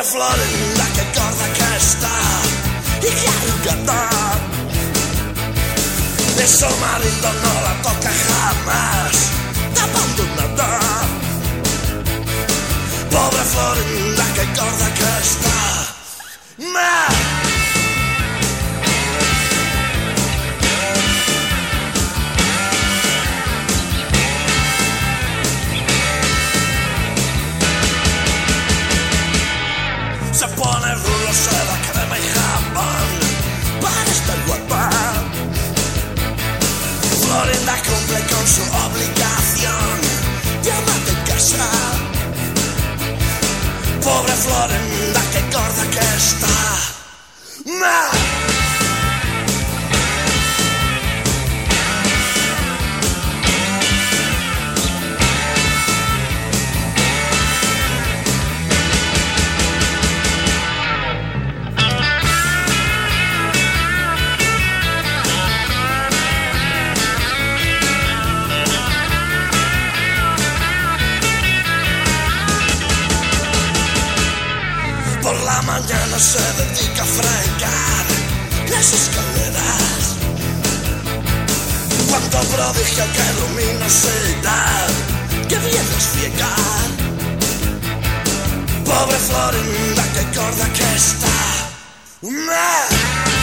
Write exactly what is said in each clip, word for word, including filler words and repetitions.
Florinda, che corda che sta, y que arrigata. De su marido no la toca jamás, de abandonada. Pobre Florinda, che corda che sta. Ma se pone rulo, seda, crema y jabón para estar guapa. Florinda cumple con su obligación de amarte en casa. Pobre Florinda, que gorda que está. ¡Ma! Mañana se dedica a fregar las escaleras. Cuánto prodigio, qué luminosidad, qué bien desfiega. Pobre Florinda, qué gorda que está. ¡Ma!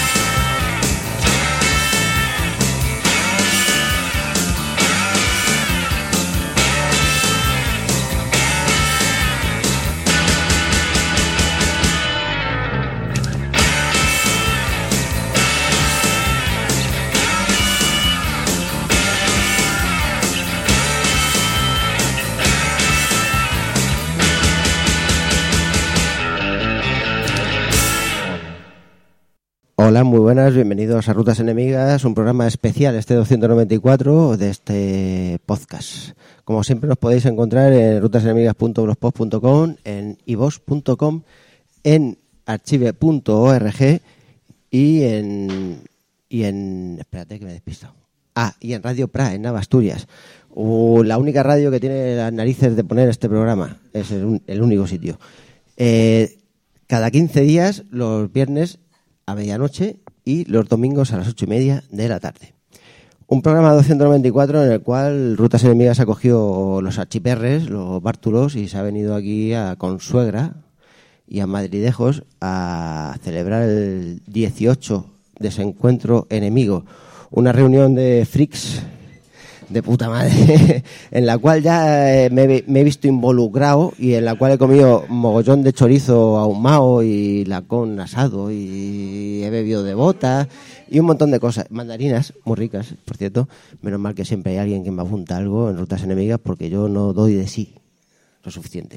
Hola, muy buenas, bienvenidos a Rutas Enemigas, un programa especial, este doscientos noventa y cuatro de este podcast. Como siempre nos podéis encontrar en rutasenemigas punto blogspot punto com, en iVoox punto com, en archive punto org y en... y en... espérate que me he despistado. Ah, y en Radio Pra, en Nava, Asturias. Uh, la única radio que tiene las narices de poner este programa, es el, un, el único sitio. Eh, cada quince días, los viernes a medianoche y los domingos a las ocho y media de la tarde. Un programa doscientos noventa y cuatro en el cual Rutas Enemigas ha cogido los archiperres, los bártulos, y se ha venido aquí a Consuegra y a Madridejos a celebrar el dieciocho Desencuentro Enemigo, una reunión de freaks de puta madre en la cual ya eh, me, me he visto involucrado y en la cual he comido mogollón de chorizo ahumado y lacón asado y he bebido de bota y un montón de cosas, mandarinas muy ricas, por cierto. Menos mal que siempre hay alguien que me apunta algo en Rutas Enemigas porque yo no doy de sí lo suficiente.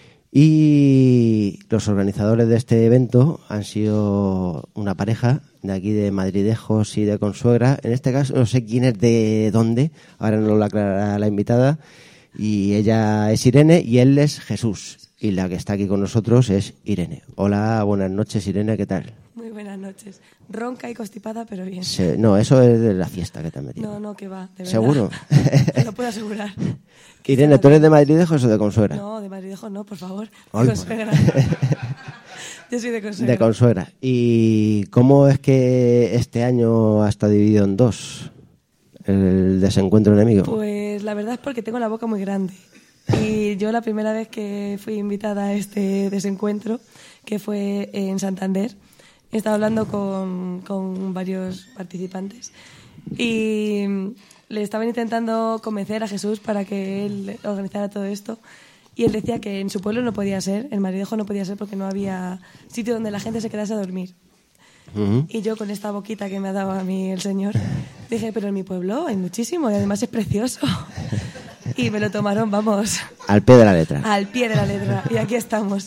Y los organizadores de este evento han sido una pareja de aquí de Madridejos y de Consuegra. En este caso no sé quién es de dónde, ahora nos lo aclarará la invitada. Y ella es Irene y él es Jesús. Y la que está aquí con nosotros es Irene. Hola, buenas noches, Irene, ¿qué tal? Muy buenas noches. Ronca y constipada, pero bien. Se, no, eso es de la fiesta que te has metido. No, no, que va, de verdad. ¿Seguro? Te lo puedo asegurar. Irene, ¿tú eres de Madridejos o de Consuegra? No, de Madridejos no, por favor. De Ay, Consuegra. Yo soy de Consuegra. De Consuegra. ¿Y cómo es que este año ha estado dividido en dos el desencuentro enemigo? Pues la verdad es porque tengo la boca muy grande. Y yo la primera vez que fui invitada a este desencuentro, que fue en Santander, estaba hablando con, con varios participantes y le estaban intentando convencer a Jesús para que él organizara todo esto. Y él decía que en su pueblo no podía ser, en Madridejo no podía ser porque no había sitio donde la gente se quedase a dormir. Uh-huh. Y yo con esta boquita que me ha dado a mí el señor, dije, pero en mi pueblo hay muchísimo y además es precioso. Y me lo tomaron, vamos. Al pie de la letra. Al pie de la letra. Y aquí estamos.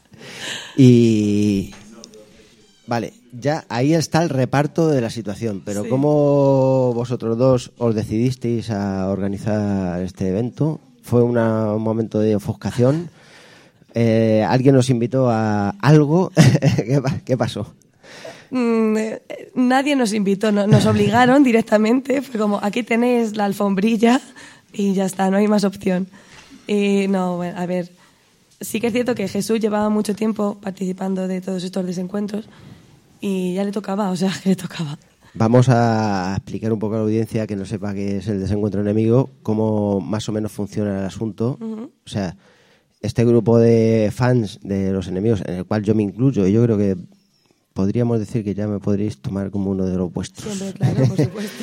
Y... Vale, ya ahí está el reparto de la situación, pero sí. ¿Cómo vosotros dos os decidisteis a organizar este evento? ¿Fue una, un momento de ofuscación? Eh, ¿Alguien nos invitó a algo? ¿Qué, ¿Qué pasó? Mm, eh, nadie nos invitó, no, nos obligaron directamente. Fue como, aquí tenéis la alfombrilla y ya está, no hay más opción. Y no, bueno, a ver, sí que es cierto que Jesús llevaba mucho tiempo participando de todos estos desencuentros y ya le tocaba, o sea, que le tocaba. Vamos a explicar un poco a la audiencia que no sepa qué es el desencuentro enemigo, cómo más o menos funciona el asunto. Uh-huh. O sea, este grupo de fans de los enemigos, en el cual yo me incluyo, y yo creo que podríamos decir que ya me podréis tomar como uno de los vuestros. Siempre, claro, por supuesto.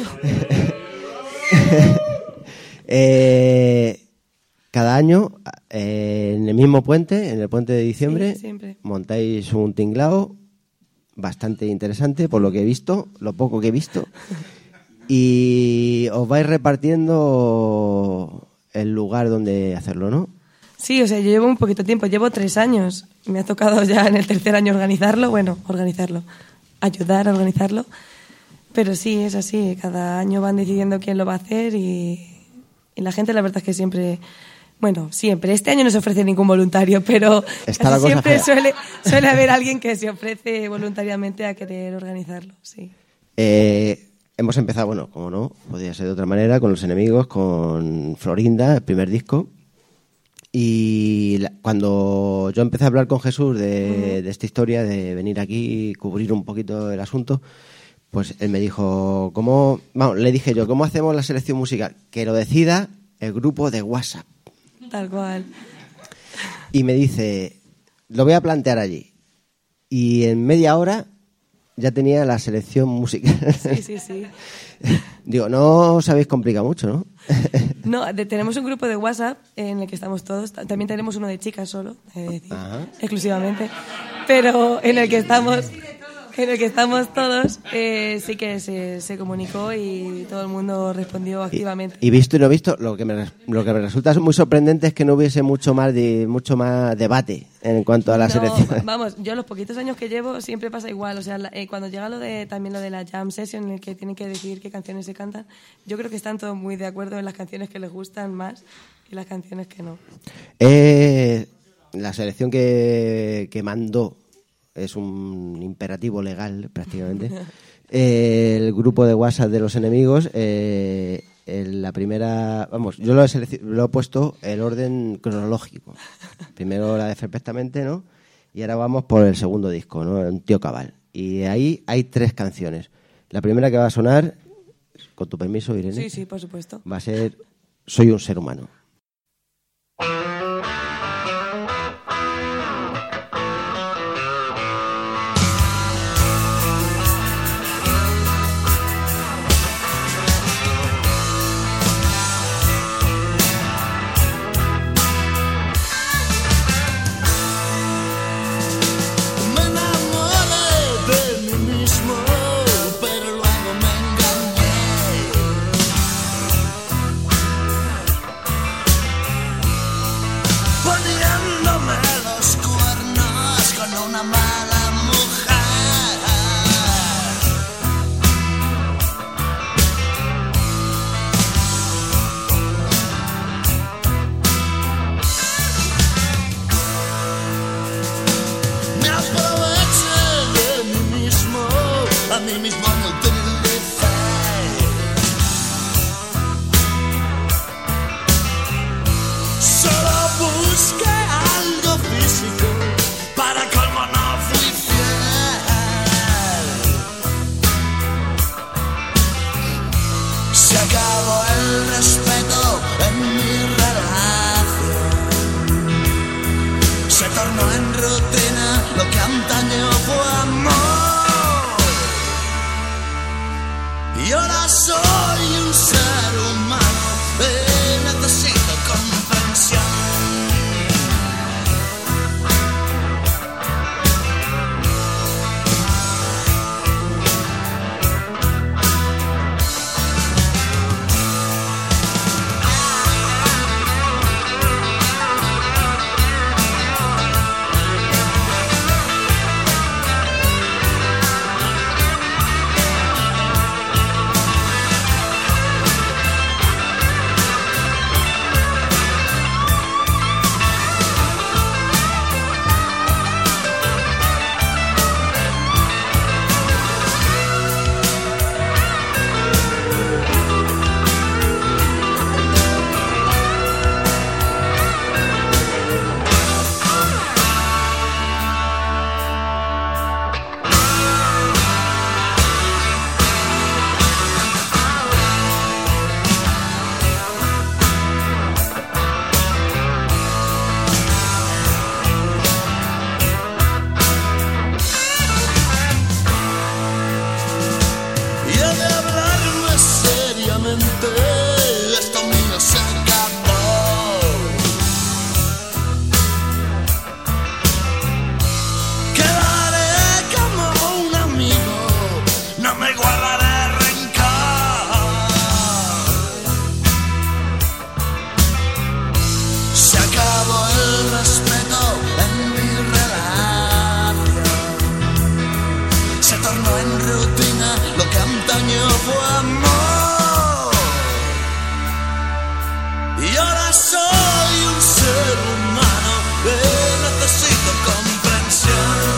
eh, cada año, eh, en el mismo puente, en el puente de diciembre, sí, montáis un tinglao bastante interesante, por lo que he visto, lo poco que he visto, y os vais repartiendo el lugar donde hacerlo, ¿no? Sí, o sea, yo llevo un poquito de tiempo, llevo tres años. Me ha tocado ya en el tercer año organizarlo, bueno, organizarlo, ayudar a organizarlo. Pero sí, es así, cada año van decidiendo quién lo va a hacer y, y la gente la verdad es que siempre, bueno, siempre, este año no se ofrece ningún voluntario, pero Está la cosa siempre fea. suele, suele haber alguien que se ofrece voluntariamente a querer organizarlo, sí. Eh, hemos empezado, bueno, como no, podría ser de otra manera, con Los Enemigos, con Florinda, el primer disco. Y la, cuando yo empecé a hablar con Jesús de, de esta historia, de venir aquí y cubrir un poquito el asunto, pues él me dijo, ¿cómo? Vamos, le dije yo, ¿cómo hacemos la selección musical? Que lo decida el grupo de WhatsApp. Tal cual. Y me dice, lo voy a plantear allí. Y en media hora ya tenía la selección musical. Sí, sí, sí. Digo, no os habéis complicado mucho, ¿no? No, de, tenemos un grupo de WhatsApp en el que estamos todos. También tenemos uno de chicas solo, es decir, Ajá. exclusivamente. Pero en el que estamos, en el que estamos todos, eh, sí que se, se comunicó y todo el mundo respondió activamente. Y, y visto y no visto, lo que me lo que me resulta muy sorprendente es que no hubiese mucho más de mucho más debate en cuanto a la No, selección. Vamos, yo los poquitos años que llevo siempre pasa igual. O sea, la, eh, cuando llega lo de también lo de la jam session en el que tienen que decidir qué canciones se cantan, yo creo que están todos muy de acuerdo en las canciones que les gustan más y las canciones que no. Eh, la selección que, que mandó es un imperativo legal prácticamente. Eh, el grupo de WhatsApp de Los Enemigos, eh, en la primera, vamos, yo lo he, selec- lo he puesto el orden cronológico. Primero la de Perfectamente, ¿no? Y ahora vamos por el segundo disco, ¿no? Un Tío Cabal. Y ahí hay tres canciones. La primera que va a sonar, con tu permiso, Irene. Sí, sí, por supuesto. Va a ser Soy un ser humano. Me enamoré de mí mismo, pero luego me engañé. Y ahora soy un ser humano que necesito comprensión.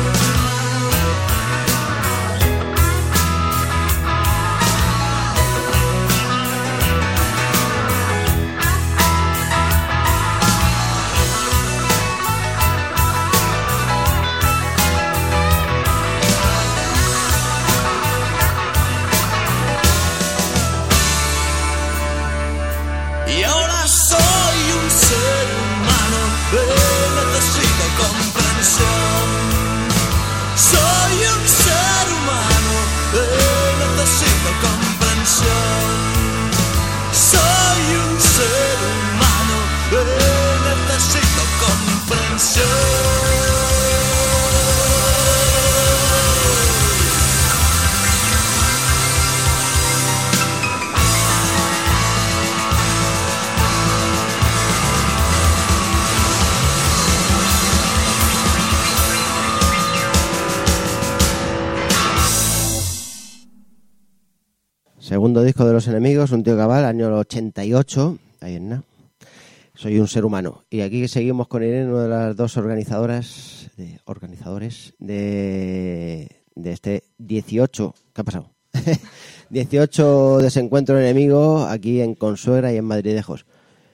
Y ahora soy un ser humano que necesito comprensión. Soy un ser humano que necesito comprensión. Soy un ser humano que necesito comprensión. Segundo disco de Los Enemigos, Un tío cabal, año ochenta y ocho. Ahí en nada. Soy un ser humano. Y aquí seguimos con Irene, una de las dos organizadoras, de, organizadores de, de este dieciocho. ¿Qué ha pasado? dieciocho Desencuentro Enemigo aquí en Consuegra y en Madridejos.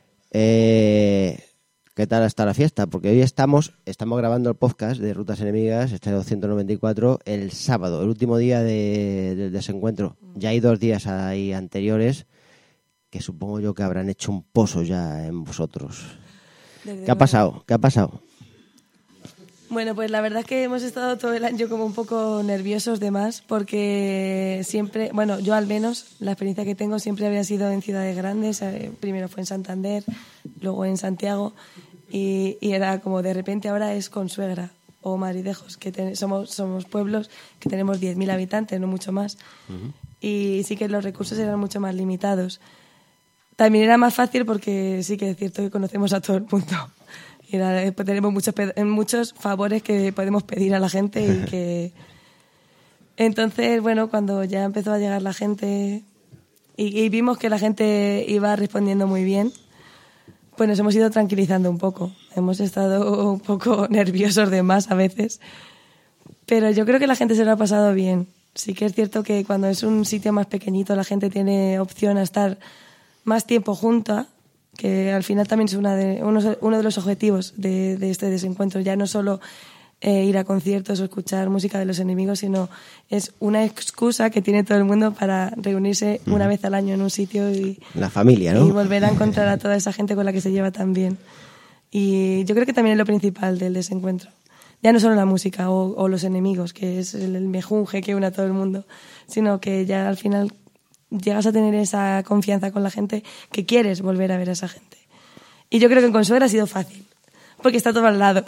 Eh, ¿Qué tal está la fiesta? Porque hoy estamos estamos grabando el podcast de Rutas Enemigas, este doscientos noventa y cuatro, el sábado, el último día de, del desencuentro. Ya hay dos días ahí anteriores que supongo yo que habrán hecho un pozo ya en vosotros. Desde ¿Qué ha pasado? ¿Qué ha pasado? Bueno, pues la verdad es que hemos estado todo el año como un poco nerviosos de más, porque siempre, bueno, yo al menos, la experiencia que tengo siempre había sido en ciudades grandes. Eh, primero fue en Santander, luego en Santiago, y, y era como de repente ahora es Consuegra o Madridejos, que ten, somos, somos pueblos que tenemos diez mil habitantes, no mucho más. Uh-huh. Y sí que los recursos eran mucho más limitados. También era más fácil porque sí que es cierto que conocemos a todo el mundo. Y era, tenemos muchos, muchos favores que podemos pedir a la gente y que... Entonces, bueno, cuando ya empezó a llegar la gente y, y vimos que la gente iba respondiendo muy bien, pues nos hemos ido tranquilizando un poco. Hemos estado un poco nerviosos de más a veces, pero yo creo que la gente se lo ha pasado bien. Sí que es cierto que cuando es un sitio más pequeñito la gente tiene opción a estar más tiempo junta, que al final también es una de, uno, uno de los objetivos de, de este desencuentro. Ya no solo eh, ir a conciertos o escuchar música de Los Enemigos, sino es una excusa que tiene todo el mundo para reunirse una vez al año en un sitio y, la familia, ¿no? Y volver a encontrar a toda esa gente con la que se lleva tan bien. Y yo creo que también es lo principal del desencuentro. Ya no solo la música o, o los enemigos, que es el, el mejunje que une a todo el mundo, sino que ya al final llegas a tener esa confianza con la gente que quieres volver a ver a esa gente. Y yo creo que en Consuegra ha sido fácil, porque está todo al lado.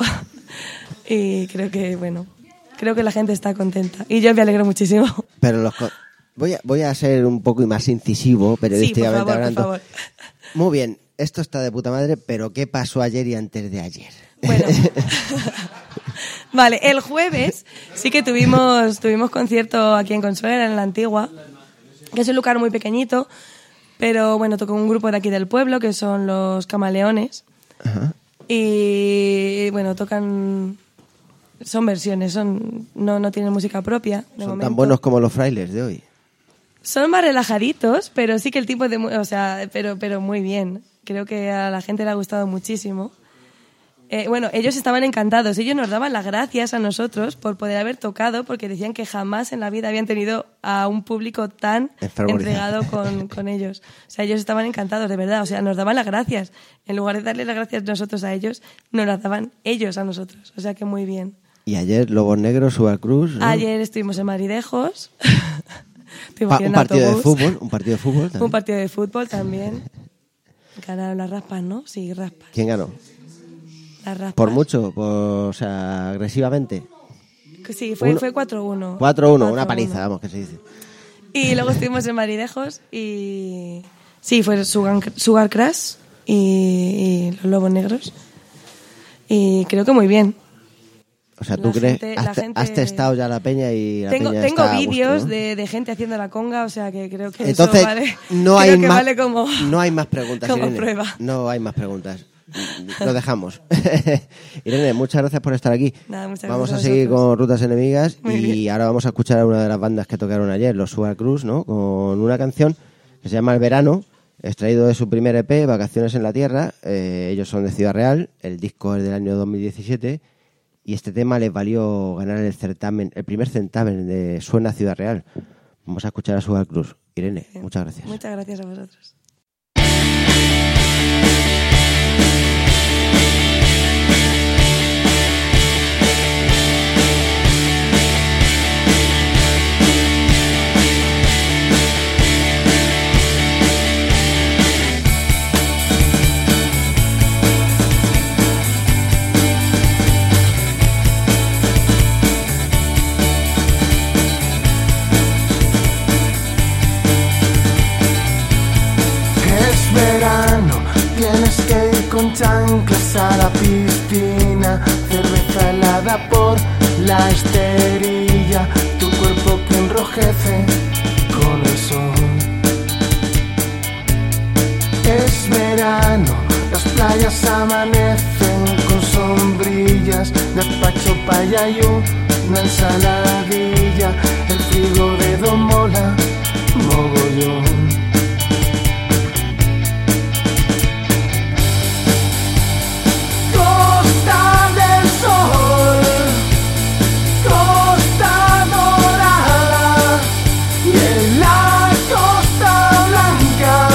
Y creo que, bueno, creo que la gente está contenta. Y yo me alegro muchísimo. Pero los co- voy, a, voy a ser un poco más incisivo periodísticamente sí, por favor, hablando. por favor. Muy bien, esto está de puta madre, pero ¿qué pasó ayer y antes de ayer? Bueno, vale, el jueves sí que tuvimos, tuvimos concierto aquí en Consuegra, en la Antigua, que es un lugar muy pequeñito, pero bueno, tocó un grupo de aquí del pueblo, que son los Camaleones. Ajá. Y bueno, tocan, son versiones, son no, no tienen música propia. De son momento. Tan buenos como los frailes de hoy. Son más relajaditos, pero sí que el tipo de, o sea, pero, pero muy bien. Creo que a la gente le ha gustado muchísimo. Eh, bueno, ellos estaban encantados. Ellos nos daban las gracias a nosotros por poder haber tocado, porque decían que jamás en la vida habían tenido a un público tan entregado con, con ellos. O sea, ellos estaban encantados, de verdad. O sea, nos daban las gracias. En lugar de darle las gracias nosotros a ellos, nos las daban ellos a nosotros. O sea, que muy bien. Y ayer, Lobos Negros, Subacruz, ¿no? Ayer estuvimos en Madridejos. Pa- un partido autobús. de fútbol, un partido de fútbol también. Un partido de fútbol también. Ganaron las raspas, ¿no? Sí, raspas. ¿Quién ganó? Las raspas. ¿Por mucho? Por, o sea, agresivamente. Sí, fue, fue cuatro uno. cuatro uno, una paliza, vamos, que se dice. Y luego estuvimos en Madridejos y... Sí, fue Sugar, Sugar Crash y, y los Lobos Negros. Y creo que muy bien. O sea, La ¿tú crees? gente- Has, la gente- has testado ya la peña y la Tengo, peña tengo está a gusto, vídeos ¿no? de, de gente haciendo la conga, o sea que creo que Entonces, eso vale, no, creo hay que más, vale como, no hay más preguntas, como Irene. prueba. No hay más preguntas. Lo dejamos. Irene, muchas gracias por estar aquí. Nada, muchas Vamos gracias a a seguir vosotros. con Rutas Enemigas Muy y bien. ahora vamos a escuchar a una de las bandas que tocaron ayer, los Sugar Cruz, ¿no? Con una canción que se llama El Verano, extraído de su primer E P, Vacaciones en la Tierra. Eh, ellos son de Ciudad Real, el disco es del año dos mil diecisiete y este tema les valió ganar el certamen, el primer certamen de Suena Ciudad Real. Vamos a escuchar a Sugar Cruz. Irene, Bien. muchas gracias. Muchas gracias a vosotros. Es verano, tienes que ir con chanclas a la piscina, cerveza helada por la esterilla, tu cuerpo que enrojece con el sol. Es verano, las playas amanecen con sombrillas, despacho paya y una ensaladilla, el frigo de Don Mola, mogollón. Costa del Sol, Costa Dorada y en la Costa Blanca.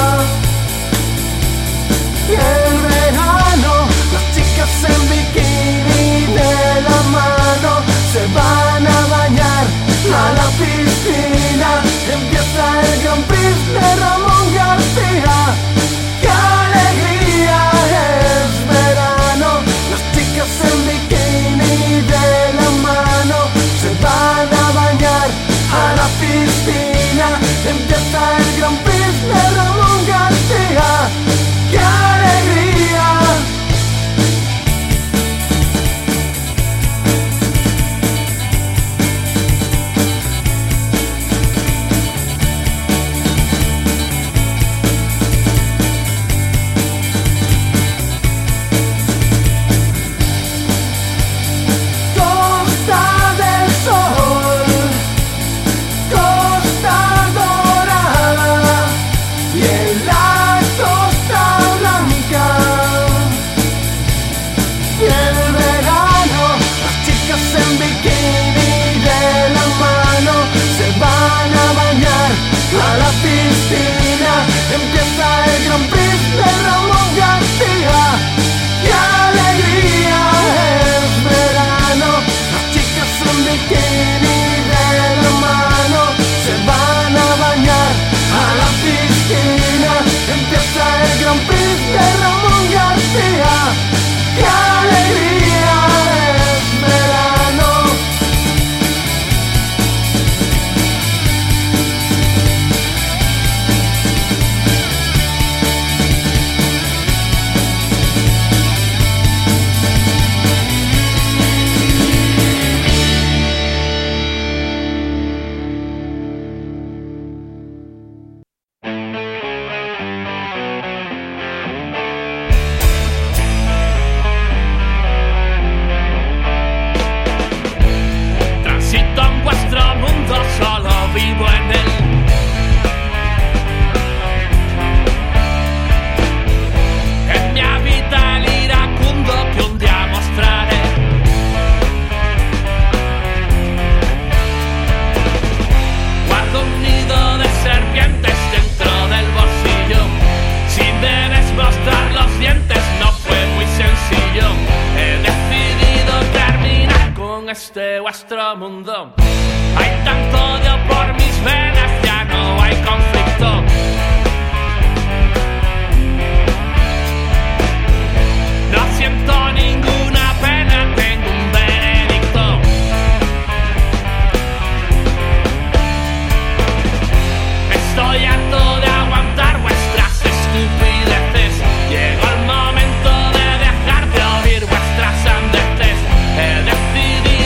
Y el verano, las chicas en bikini de la mano se van a bañar a la piscina. Empieza el Grand Prix de Ramón García. ¡Qué alegría! Es verano, las chicas en bikini de la mano se van a bañar a la piscina. Empieza el Grand Prix de Ramón García. ¡Qué alegría! Costa del Sol, Costa Dorada y en la Costa Blanca. Y el verano, las chicas en bikini de la mano se van a bañar a la piscina. Empieza el Grand Prix de Ramón García. ¡Qué alegría! Es verano, las chicas en bikini de la mano se van a bañar a la piscina. Empieza el Grand Prix de Ramón García. ¡Qué alegría! Es verano. Transito en vuestro mundo, solo vivo en él. En mi habita el iracundo que un día mostraré. Guardo un nido de serpientes dentro del bolsillo. Si debes mostrar los dientes, no fue muy sencillo. He decidido terminar con este vuestro mundo. Hay tanto odio por mis venas, ya no hay conflicto. No siento ninguna pena, tengo un veredicto. Estoy harto de aguantar vuestras estupideces. Llegó el momento de dejar de oír vuestras sandeces. He decidido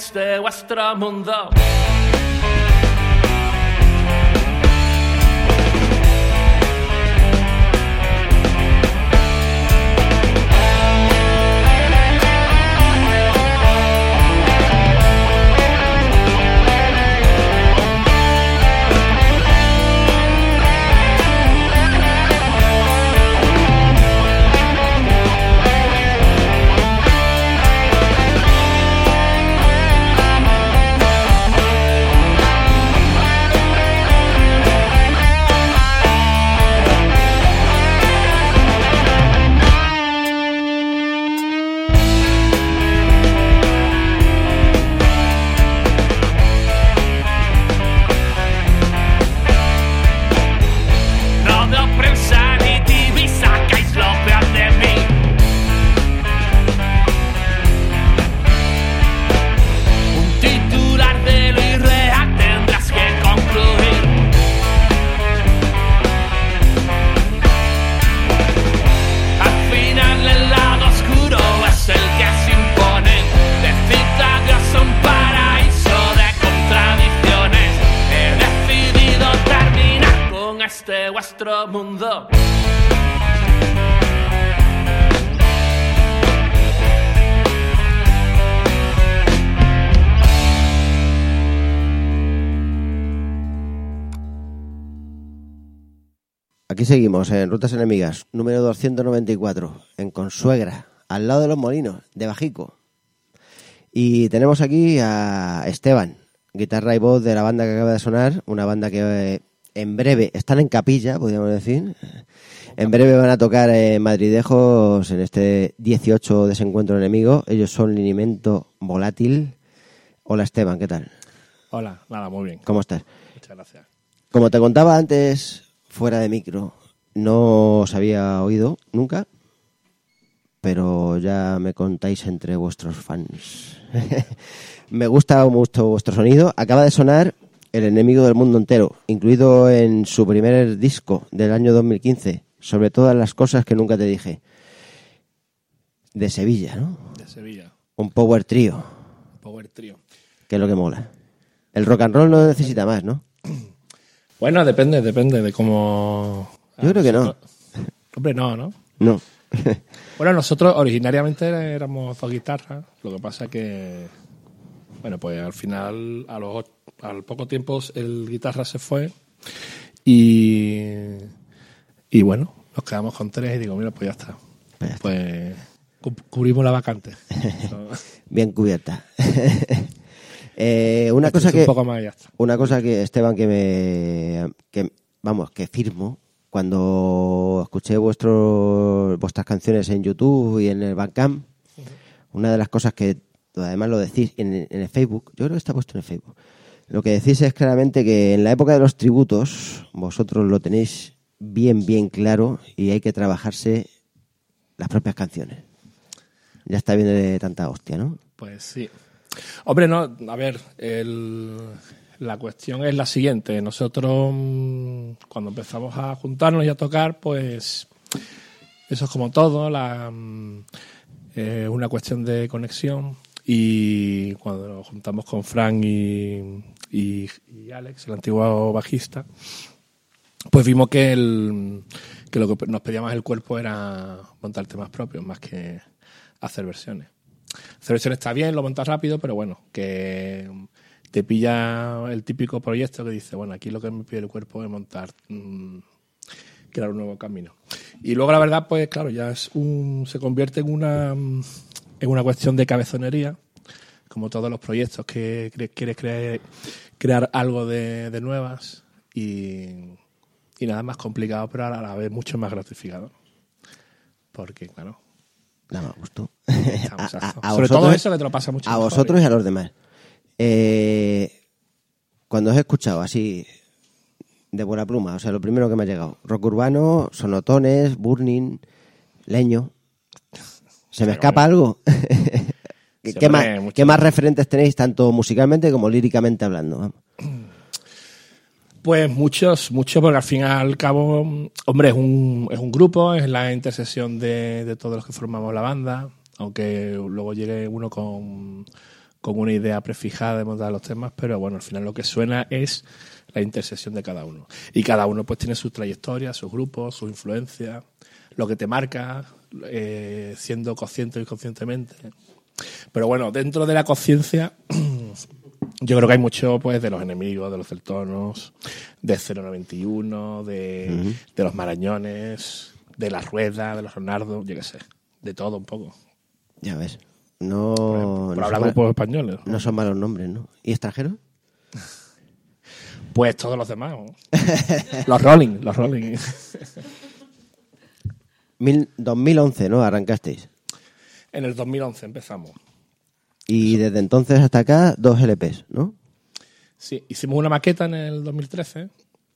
este vuestro mundo. Este vuestro mundo. Aquí seguimos en Rutas Enemigas, número doscientos noventa y cuatro, en Consuegra, al lado de los Molinos, de Bajico. Y tenemos aquí a Esteban, guitarra y voz de la banda que acaba de sonar, una banda que eh, en breve están en capilla, podríamos decir. En breve van a tocar en Madridejos en este dieciocho Desencuentro Enemigo. Ellos son Linimento Volátil. Hola Esteban, ¿qué tal? Hola, nada, muy bien. ¿Cómo estás? Muchas gracias. Como te contaba antes, fuera de micro, no os había oído nunca, pero ya me contáis entre vuestros fans. Me gusta mucho vuestro sonido. Acaba de sonar El enemigo del mundo entero, incluido en su primer disco del año dos mil quince, Sobre todas las cosas que nunca te dije. De Sevilla, ¿no? De Sevilla. Un power trio, Power Trio. que es lo que mola. El rock and roll no necesita más, ¿no? Bueno, depende, depende de cómo... Yo creo que no. Hombre, no, ¿no? No. Bueno, nosotros originariamente éramos dos guitarras, lo que pasa que... Bueno, pues al final, a los, al poco tiempo, el guitarra se fue y... Y bueno, nos quedamos con tres y digo, mira, pues ya está. Pues, ya está. Pues cu- cubrimos la vacante. Bien cubierta. eh, una Esto cosa es que... un poco más y ya está. Una cosa que, Esteban, que me... Que, vamos, que firmo cuando escuché vuestros vuestras canciones en YouTube y en el Bandcamp. Uh-huh. Una de las cosas que, además lo decís en, en el Facebook, yo creo que está puesto en el Facebook, lo que decís es claramente que en la época de los tributos vosotros lo tenéis bien, bien claro y hay que trabajarse las propias canciones. Ya está bien de tanta hostia, ¿no? Pues sí. Hombre, no, a ver, el, la cuestión es la siguiente. Nosotros, cuando empezamos a juntarnos y a tocar, pues eso es como todo, la, eh, una cuestión de conexión. Y cuando nos juntamos con Frank y, y, y Alex, el antiguo bajista, pues vimos que, el, que lo que nos pedía más el cuerpo era montar temas propios, más que hacer versiones. Hacer versiones está bien, lo montas rápido, pero bueno, que te pilla el típico proyecto que dice, bueno, aquí lo que me pide el cuerpo es montar, mmm, crear un nuevo camino. Y luego la verdad, pues claro, ya es un, se convierte en una, en una cuestión de cabezonería, como todos los proyectos que cre- quieres crear, crear algo de, de nuevas y, y nada más complicado, pero a la vez mucho más gratificador. Porque, claro, Nada más gusto. Estamos a, a, a sobre vosotros, todo eso que te lo pasa mucho a mejor, vosotros ¿eh? y a los demás. Eh, cuando os he escuchado así de buena pluma, o sea, lo primero que me ha llegado, rock urbano, sonotones, burning, leño. ¿Se me Sí, escapa hombre. algo? Sí, ¿Qué, hombre, más, mucho. ¿Qué más referentes tenéis, tanto musicalmente como líricamente hablando? Vamos. Pues muchos, muchos, porque al fin y al cabo, hombre, es un, es un grupo, es la intersección de, de todos los que formamos la banda, aunque luego llegue uno con, con una idea prefijada de montar los temas, pero bueno, al final lo que suena es la intersección de cada uno. Y cada uno pues tiene su trayectoria, sus grupos, sus influencias, lo que te marca, eh, siendo consciente o inconscientemente. Pero bueno, dentro de la conciencia, yo creo que hay mucho pues de los Enemigos, de los Celtonos, de cero noventa y uno, de, uh-huh. de los Marañones, de La Rueda, de los Leonardo, yo qué sé, de todo un poco. Ya ves. No, por, por no hablar son grupos españoles. No son malos nombres, ¿no? ¿Y extranjeros? Pues todos los demás. ¿no? los Rolling, los Rolling. Mil, dos mil once, ¿no? Arrancasteis. En el dos mil once empezamos. Y desde entonces hasta acá, dos L Pes, ¿no? Sí, hicimos una maqueta en el dos mil trece.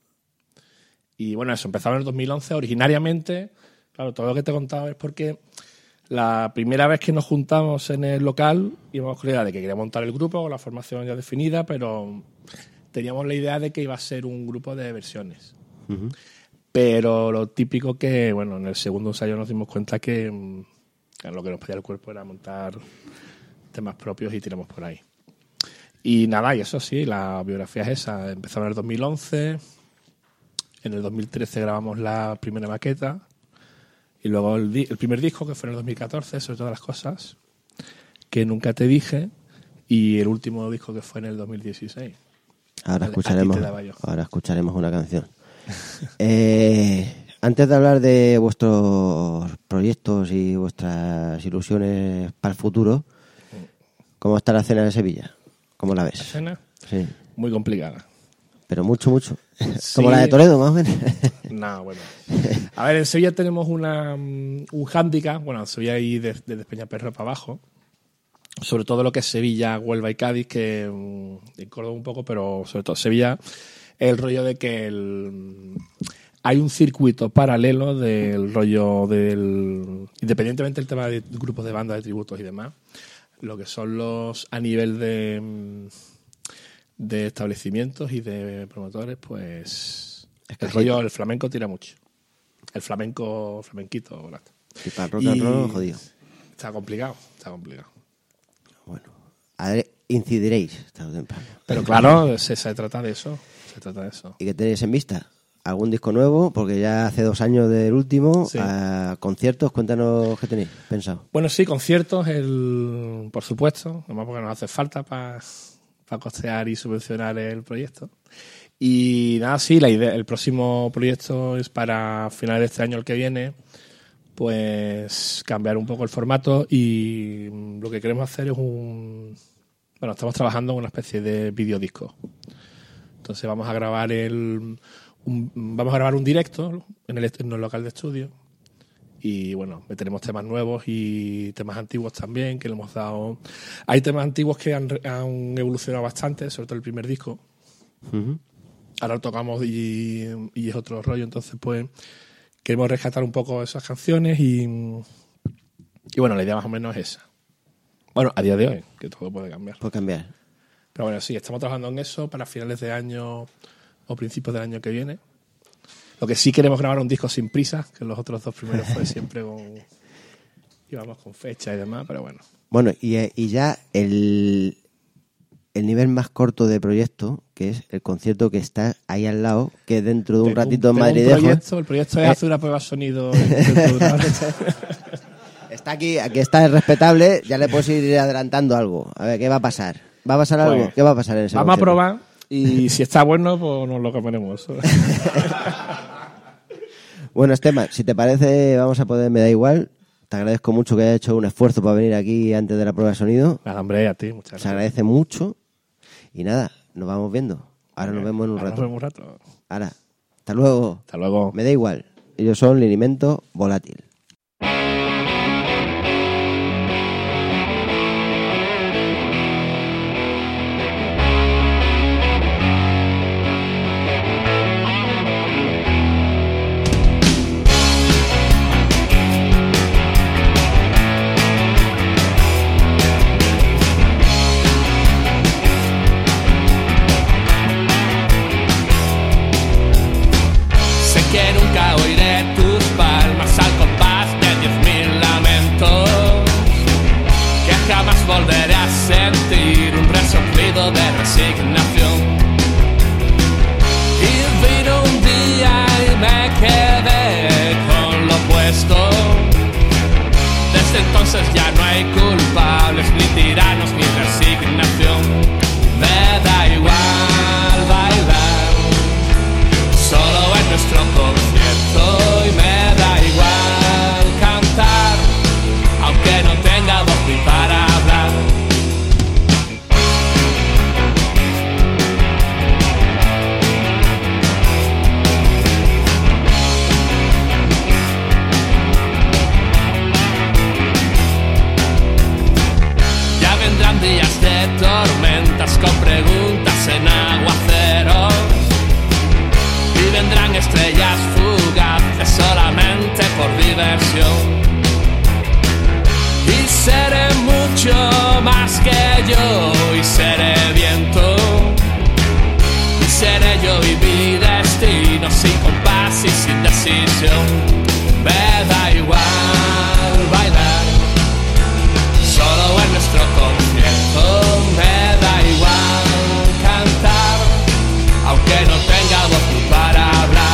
Y bueno, eso, empezamos en el dos mil once. Originariamente, claro, todo lo que te he contado es porque la primera vez que nos juntamos en el local íbamos con la idea de que queríamos montar el grupo con la formación ya definida, pero teníamos la idea de que iba a ser un grupo de versiones. Uh-huh. Pero lo típico que, bueno, en el segundo ensayo nos dimos cuenta que, que lo que nos pedía el cuerpo era montar temas propios y tiramos por ahí. Y nada, y eso sí, la biografía es esa. Empezamos en el dos mil once, en el dos mil trece grabamos la primera maqueta, y luego el, di- el primer disco, que fue en el dos mil catorce, Sobre todas las cosas, que nunca te dije, y el último disco que fue en el dos mil dieciséis. Ahora escucharemos, ahora escucharemos una canción. eh, antes de hablar de vuestros proyectos y vuestras ilusiones para el futuro, ¿cómo está la escena de Sevilla? ¿Cómo la ves? ¿La escena? Sí. Muy complicada. Pero mucho, mucho. Sí. Como la de Toledo, más o menos. No, bueno. A ver, en Sevilla tenemos una, un hándicap. Bueno, en Sevilla hay desde de Peñaperro para abajo. Sobre todo lo que es Sevilla, Huelva y Cádiz, que en Córdoba un poco, pero sobre todo Sevilla, el rollo de que el, hay un circuito paralelo del rollo del... Independientemente del tema de grupos de bandas, de tributos y demás, lo que son los a nivel de... de establecimientos y de promotores, pues es que el rollo, el flamenco tira mucho. El flamenco, flamenquito, ¿verdad? Y para el rock and roll, jodido. Está complicado, está complicado. Bueno, a ver, incidiréis tarde o temprano. Pero claro, se, se trata de eso, se trata de eso. ¿Y qué tenéis en vista? ¿Algún disco nuevo? Porque ya hace dos años del último. Sí. A conciertos, cuéntanos qué tenéis pensado. Bueno, sí, conciertos, el, por supuesto, además porque nos hace falta para... para costear y subvencionar el proyecto. Y nada, sí, la idea, el próximo proyecto es para finales de este año, el que viene, pues cambiar un poco el formato, y lo que queremos hacer es un... Bueno, estamos trabajando en una especie de videodisco. Entonces vamos a grabar el... Un, vamos a grabar un directo en el, en el local de estudio. Y bueno, meteremos temas nuevos y temas antiguos también, que le hemos dado... Hay temas antiguos que han, han evolucionado bastante, sobre todo el primer disco. Uh-huh. Ahora lo tocamos y, y es otro rollo, entonces pues queremos rescatar un poco esas canciones y, y bueno, la idea más o menos es esa. Bueno, a día de hoy, que todo puede cambiar. Puede cambiar. Pero bueno, sí, estamos trabajando en eso para finales de año o principios del año que viene. Lo que sí queremos grabar un disco sin prisa, que los otros dos primeros fue siempre con... íbamos con fecha y demás, pero bueno. Bueno, y, y ya el, el nivel más corto de proyecto, que es el concierto que está ahí al lado, que dentro de un tengo, ratito en tengo Madrid. Un proyecto, el proyecto es eh. hacer una prueba de sonido. Está aquí, aquí está el respetable, ya le puedes ir adelantando algo. A ver, ¿qué va a pasar? ¿Va a pasar algo? Pues, ¿qué va a pasar en ese Vamos concierto? a probar y si está bueno, pues nos lo comeremos. Bueno, Esteban, si te parece, vamos a poder, me da igual. Te agradezco mucho que hayas hecho un esfuerzo para venir aquí antes de la prueba de sonido. Nada, hombre, a ti, muchas gracias. Se agradece mucho. Y nada, nos vamos viendo. Ahora nos vemos en un Ahora rato. Nos vemos un rato. Ahora, hasta luego. Hasta luego. Me da igual. Ellos son Linimento Volátil. Que nunca oiré tus palmas al compás esto. Desde entonces ya no hay culpables, ni tiranos, ni resignación. Me da igual bailar solo en nuestro concierto, y me da igual cantar aunque no tenga voz ni para hablar. Ya vendrán días de tormentas con preguntas en aguaceros, y vendrán estrellas fugaces solamente por diversión. Y seré mucho más que yo, y seré viento, y seré yo y mi destino, sin compás y sin decisión. Me da igual bailar solo en nuestro concierto, me da igual cantar aunque no tenga voz ni para hablar.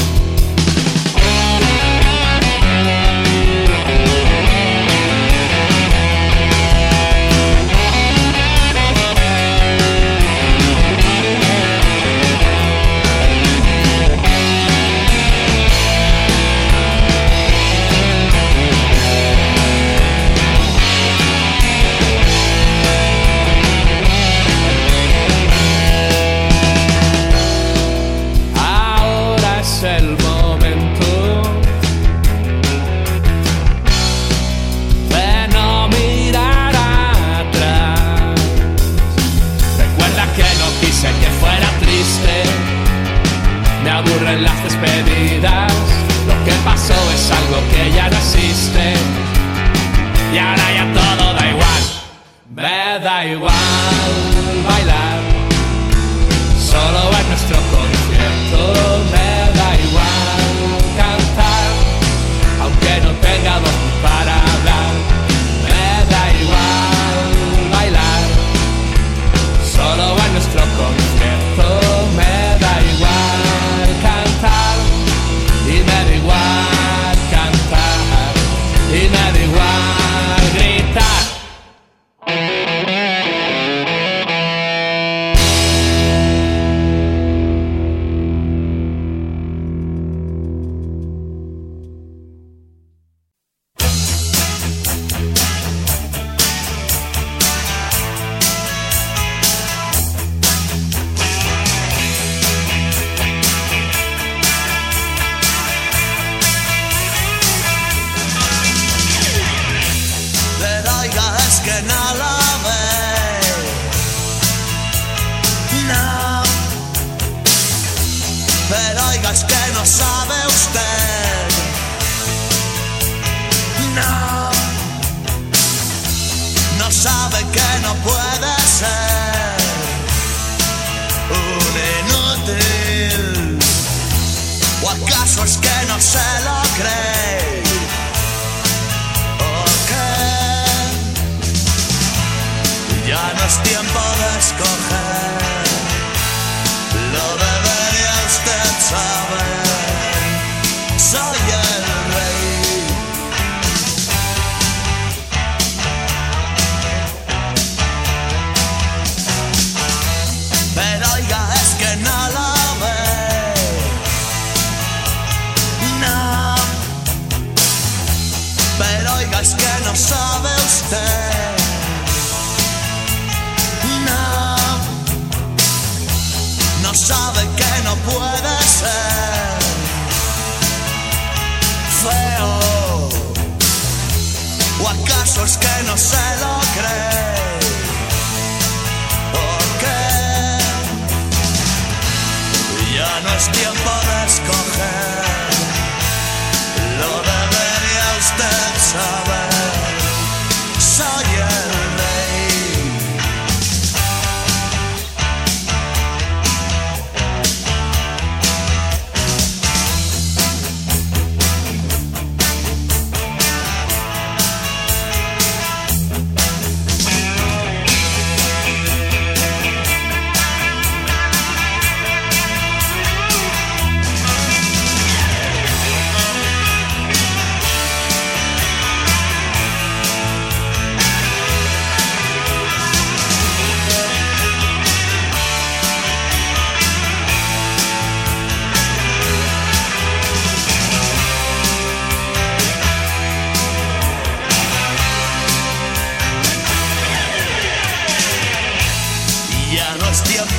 Me aburren las despedidas, lo que pasó es algo que ya no existe, y ahora ya todo da igual. Me da igual bailar solo en nuestro concierto, me da igual cantar aunque no tenga voz para hablar. Me da igual bailar solo en nuestro concierto, me da igual cantar, y me da igual cantar, y me da igual gritar.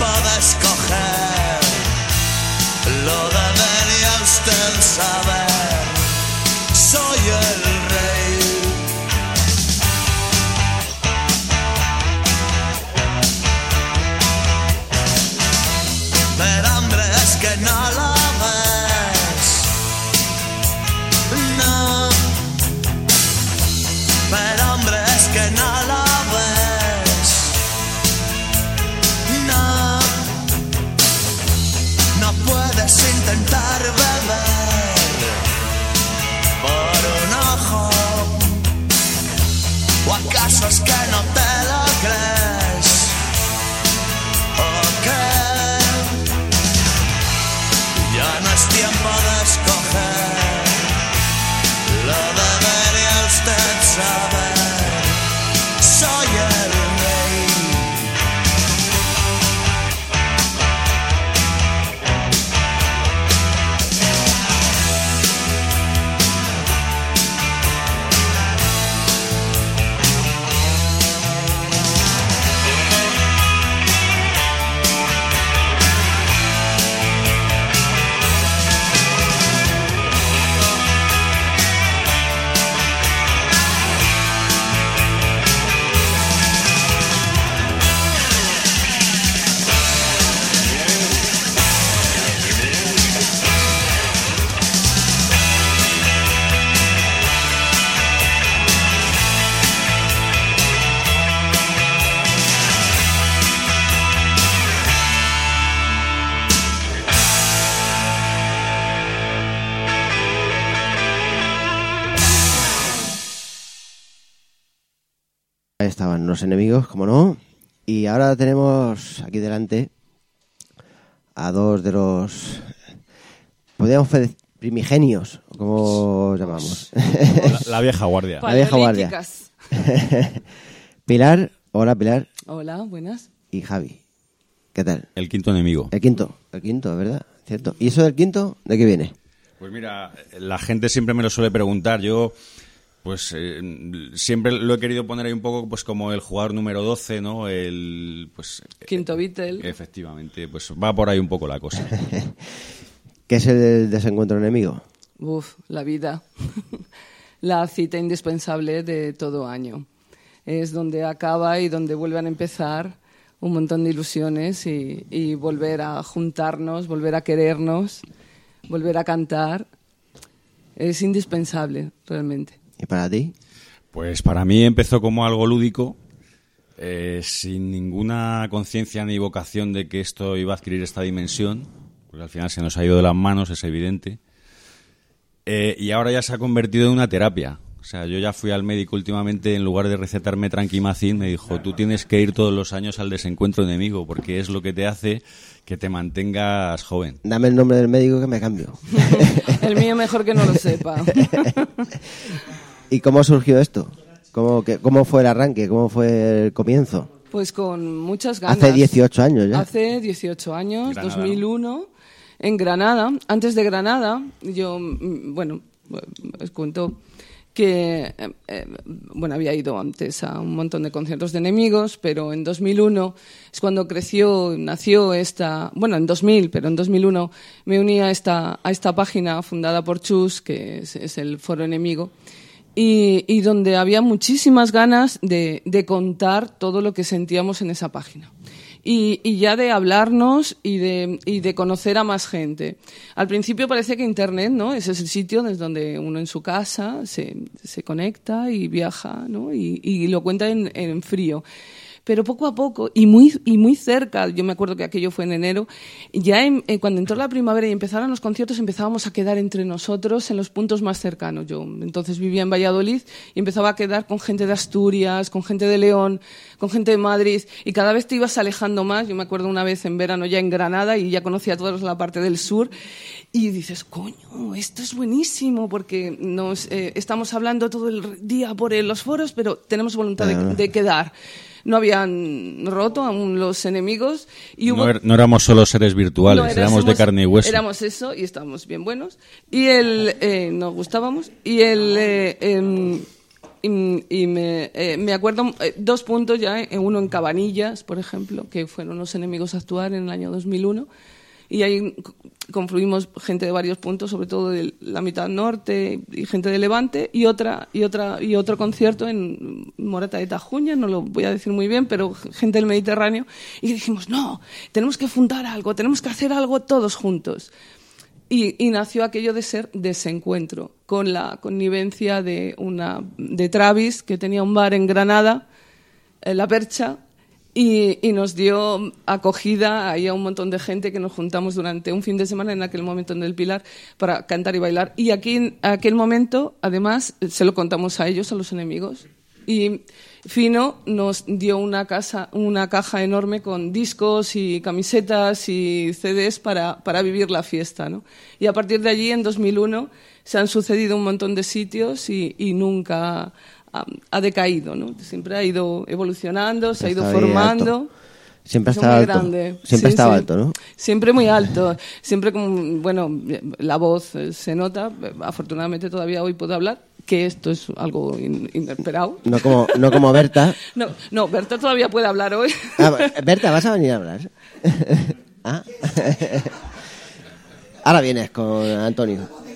tiempo de escoger, lo debería usted saber. Soy el rey. Pero hombre, es que no lo ves. No. Pero hombre, es que no lo ves. No. No puedes intentar beber por un ojo. ¿O acaso es que no te lo crees? ¿O qué? Ya no es tiempo de escoger, lo debería usted saber. Soy el rey. Ahí estaban los enemigos, como no. Y ahora tenemos aquí delante a dos de los, podríamos decir, primigenios, como llamamos. La, la vieja guardia. La vieja guardia. Paleolíticas. Pilar, hola Pilar, Hola, buenas. y Javi. ¿Qué tal? El quinto enemigo. El quinto, el quinto, ¿verdad? Cierto. ¿Y eso del quinto, de qué viene? Pues mira, la gente siempre me lo suele preguntar. Yo, pues, eh, siempre lo he querido poner ahí un poco, pues, como el jugador número doce, ¿no? El, pues... Quinto Beatle. Efectivamente, pues va por ahí un poco la cosa. ¿Qué es el desencuentro enemigo? Uf, la vida. La cita indispensable de todo año. Es donde acaba y donde vuelven a empezar un montón de ilusiones y, y volver a juntarnos, volver a querernos, volver a cantar. Es indispensable, realmente. ¿Y para ti? Pues para mí empezó como algo lúdico, eh, sin ninguna conciencia ni vocación de que esto iba a adquirir esta dimensión, porque al final se nos ha ido de las manos, es evidente. Eh, y ahora ya se ha convertido en una terapia. O sea, yo ya fui al médico últimamente, en lugar de recetarme Tranquimacin, me dijo, tú tienes que ir todos los años al desencuentro enemigo, porque es lo que te hace que te mantengas joven. Dame el nombre del médico que me cambio. El mío mejor que no lo sepa. ¿Y cómo surgió esto? ¿Cómo, que, ¿Cómo fue el arranque? ¿Cómo fue el comienzo? Pues con muchas ganas. Hace dieciocho años ya. Hace dieciocho años, Granada. dos mil uno, en Granada. Antes de Granada, yo, bueno, os cuento que, eh, eh, bueno, había ido antes a un montón de conciertos de enemigos, pero en dos mil uno es cuando creció, nació esta, bueno, en dos mil, pero en dos mil uno me uní a esta, a esta página fundada por Chus, que es, es el Foro Enemigo, y, y donde había muchísimas ganas de, de contar todo lo que sentíamos en esa página. Y, y ya de hablarnos y de, y de conocer a más gente. Al principio parece que Internet, ¿no? Ese es el sitio desde donde uno en su casa se, se conecta y viaja, ¿no? Y, y lo cuenta en, en frío. Pero poco a poco, y muy, y muy cerca, yo me acuerdo que aquello fue en enero, ya en, en, cuando entró la primavera y empezaron los conciertos, empezábamos a quedar entre nosotros en los puntos más cercanos. Yo entonces vivía en Valladolid y empezaba a quedar con gente de Asturias, con gente de León, con gente de Madrid, y cada vez te ibas alejando más. Yo me acuerdo una vez en verano ya en Granada y ya conocía a toda la parte del sur, y dices, coño, esto es buenísimo, porque nos eh, estamos hablando todo el día por los foros, pero tenemos voluntad de, de quedar. No habían roto aún los enemigos. Y hubo... no, er, no éramos solo seres virtuales, no, era, éramos de carne y hueso. Éramos eso y estábamos bien buenos. Y el, eh, nos gustábamos. Y el, eh, eh, y, y me, eh, me acuerdo eh, dos puntos ya, eh, uno en Cabanillas, por ejemplo, que fueron los enemigos a actuar en el año dos mil uno, y ahí confluimos gente de varios puntos, sobre todo de la mitad norte y gente de Levante, y otra y otra y otro concierto en Morata de Tajuña, no lo voy a decir muy bien, pero gente del Mediterráneo, y dijimos, no, tenemos que fundar algo, tenemos que hacer algo todos juntos. Y, y nació aquello de ser Desencuentro, con la connivencia de, una, de Travis, que tenía un bar en Granada, en La Percha, y, y nos dio acogida ahí a un montón de gente que nos juntamos durante un fin de semana en aquel momento en el Pilar para cantar y bailar. Y aquí, en aquel momento, además, se lo contamos a ellos, a los enemigos. Y Fino nos dio una, casa, una caja enorme con discos y camisetas y C Ds para, para vivir la fiesta, ¿no? Y a partir de allí, en dos mil uno, se han sucedido un montón de sitios y, y nunca ha, ha decaído, ¿no? Siempre ha ido evolucionando, se ha ido formando. Alto. Siempre ha Son estado muy alto. grande. Siempre Sí, estaba sí. alto, ¿no? Siempre muy alto. Siempre con, bueno, la voz eh, se nota. Afortunadamente todavía hoy puedo hablar, que esto es algo in- inesperado. No como, no como Berta. No, no, Berta todavía puede hablar hoy. Ah, Berta, ¿vas a venir a hablar? ¿Ah? Ahora vienes con Antonio.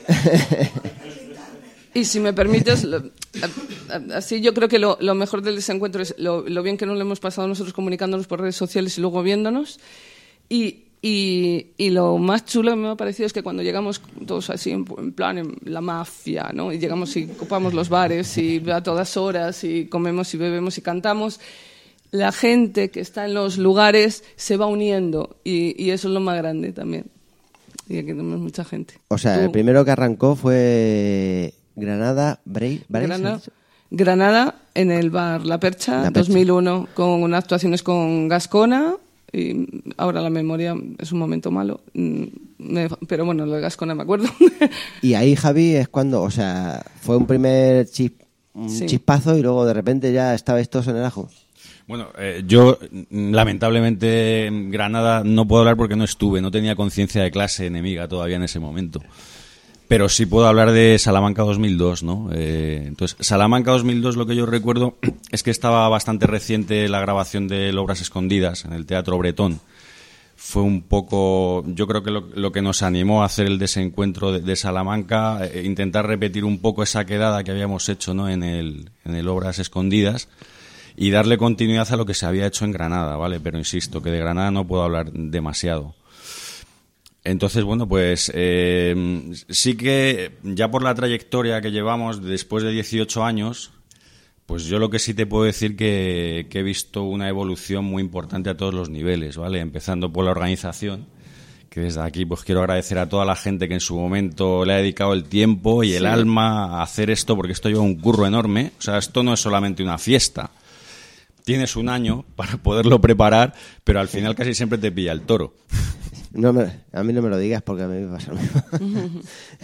Y si me permites, lo- a- a- así yo creo que lo, lo mejor del desencuentro es lo, lo bien que nos lo hemos pasado nosotros comunicándonos por redes sociales y luego viéndonos. Y, y, y lo más chulo que me ha parecido es que cuando llegamos todos así, en, en plan, en la mafia, ¿no? Y llegamos y ocupamos los bares y a todas horas y comemos y bebemos y cantamos, la gente que está en los lugares se va uniendo y, y eso es lo más grande también. Y aquí tenemos mucha gente. O sea, Tú- el primero que arrancó fue Granada, Brave, Brave, Granada, ¿sabes? Granada, en el bar La Percha, La Percha. dos mil uno, con unas actuaciones con Gascona. Y ahora la memoria es un momento malo, mm, me- pero bueno, lo de Gascona me acuerdo. Y ahí, Javi, es cuando, o sea, fue un primer chip, un Sí. chispazo y luego de repente ya estabais todos en el ajo. Bueno, eh, yo mm, lamentablemente en Granada no puedo hablar porque no estuve, no tenía conciencia de clase enemiga todavía en ese momento. Pero sí puedo hablar de Salamanca dos mil dos, ¿no? Eh, entonces, Salamanca dos mil dos, lo que yo recuerdo es que estaba bastante reciente la grabación de Obras Escondidas en el Teatro Bretón. Fue un poco, yo creo que lo, lo que nos animó a hacer el desencuentro de, de Salamanca, eh, intentar repetir un poco esa quedada que habíamos hecho, ¿no? en el, en el Obras Escondidas y darle continuidad a lo que se había hecho en Granada, ¿vale? Pero insisto, que de Granada no puedo hablar demasiado. Entonces, bueno, pues eh, sí que ya por la trayectoria que llevamos después de dieciocho años, pues yo lo que sí te puedo decir que, que he visto una evolución muy importante a todos los niveles, ¿vale? Empezando por la organización, que desde aquí pues quiero agradecer a toda la gente que en su momento le ha dedicado el tiempo y el Sí. alma a hacer esto, porque esto lleva un curro enorme. O sea, esto no es solamente una fiesta. Tienes un año para poderlo preparar, pero al final casi siempre te pilla el toro. No me, a mí no me lo digas porque a mí me pasa lo mismo.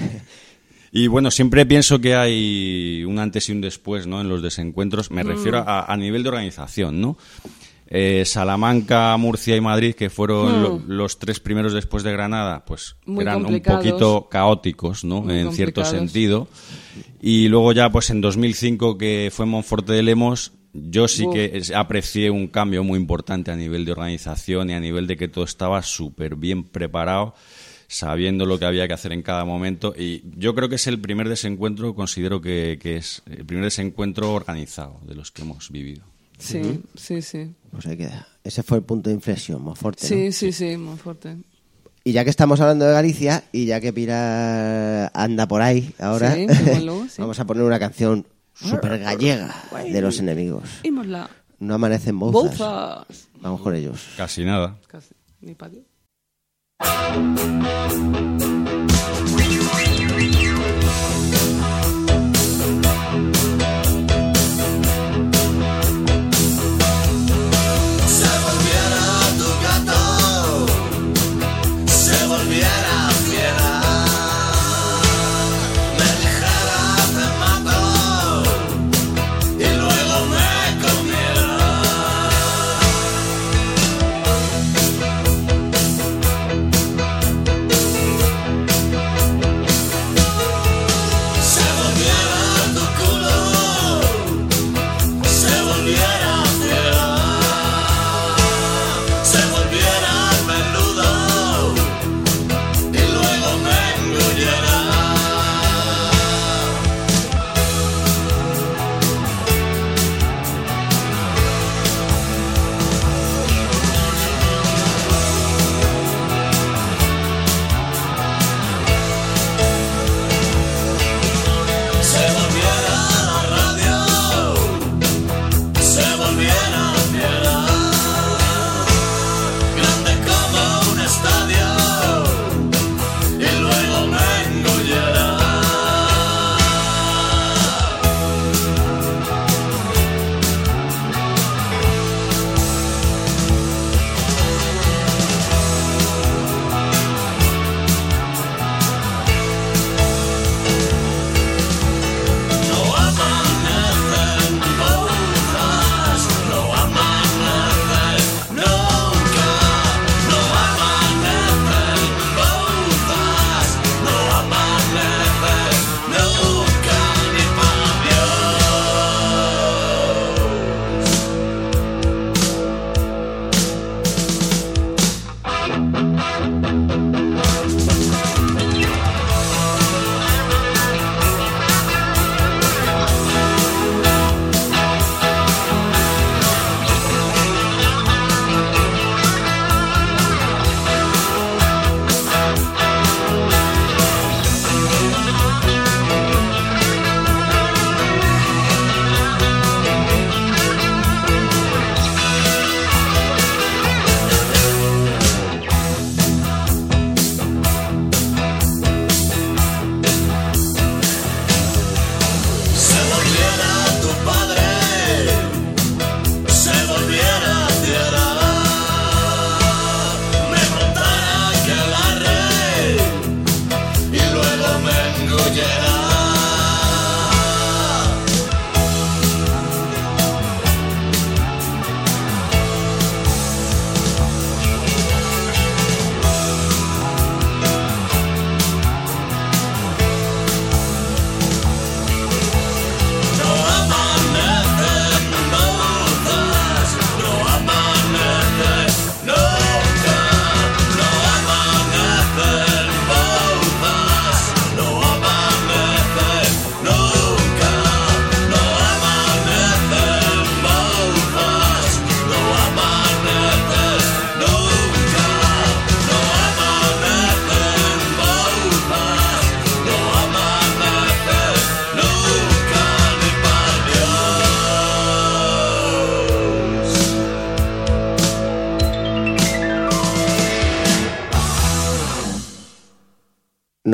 Y bueno, siempre pienso que hay un antes y un después, ¿no? En los desencuentros. Me refiero a, a nivel de organización, ¿no? Eh, Salamanca, Murcia y Madrid, que fueron lo- los tres primeros después de Granada, pues Muy eran un complicados. poquito caóticos, ¿no? Muy En cierto complicados. sentido. Y luego ya, pues en dos mil cinco, que fue en Monforte de Lemos, yo sí Uf. que es- aprecié un cambio muy importante a nivel de organización y a nivel de que todo estaba súper bien preparado, sabiendo lo que había que hacer en cada momento. Y yo creo que es el primer desencuentro, considero que, que es el primer desencuentro organizado de los que hemos vivido. Sí, sí, sí. Pues ahí queda. Ese fue el punto de inflexión más fuerte, ¿no? Sí, sí, sí, muy fuerte. Y ya que estamos hablando de Galicia y ya que Pilar anda por ahí ahora, Sí, póngalo, sí. vamos a poner una canción súper gallega de los enemigos. Ímosla. No amanecen bouzas. Bouzas. Vamos con ellos. Casi nada. Casi, ni pa' Dios. Se volviera tu gato, se volviera fiera, me dijera te mato y luego me comiera.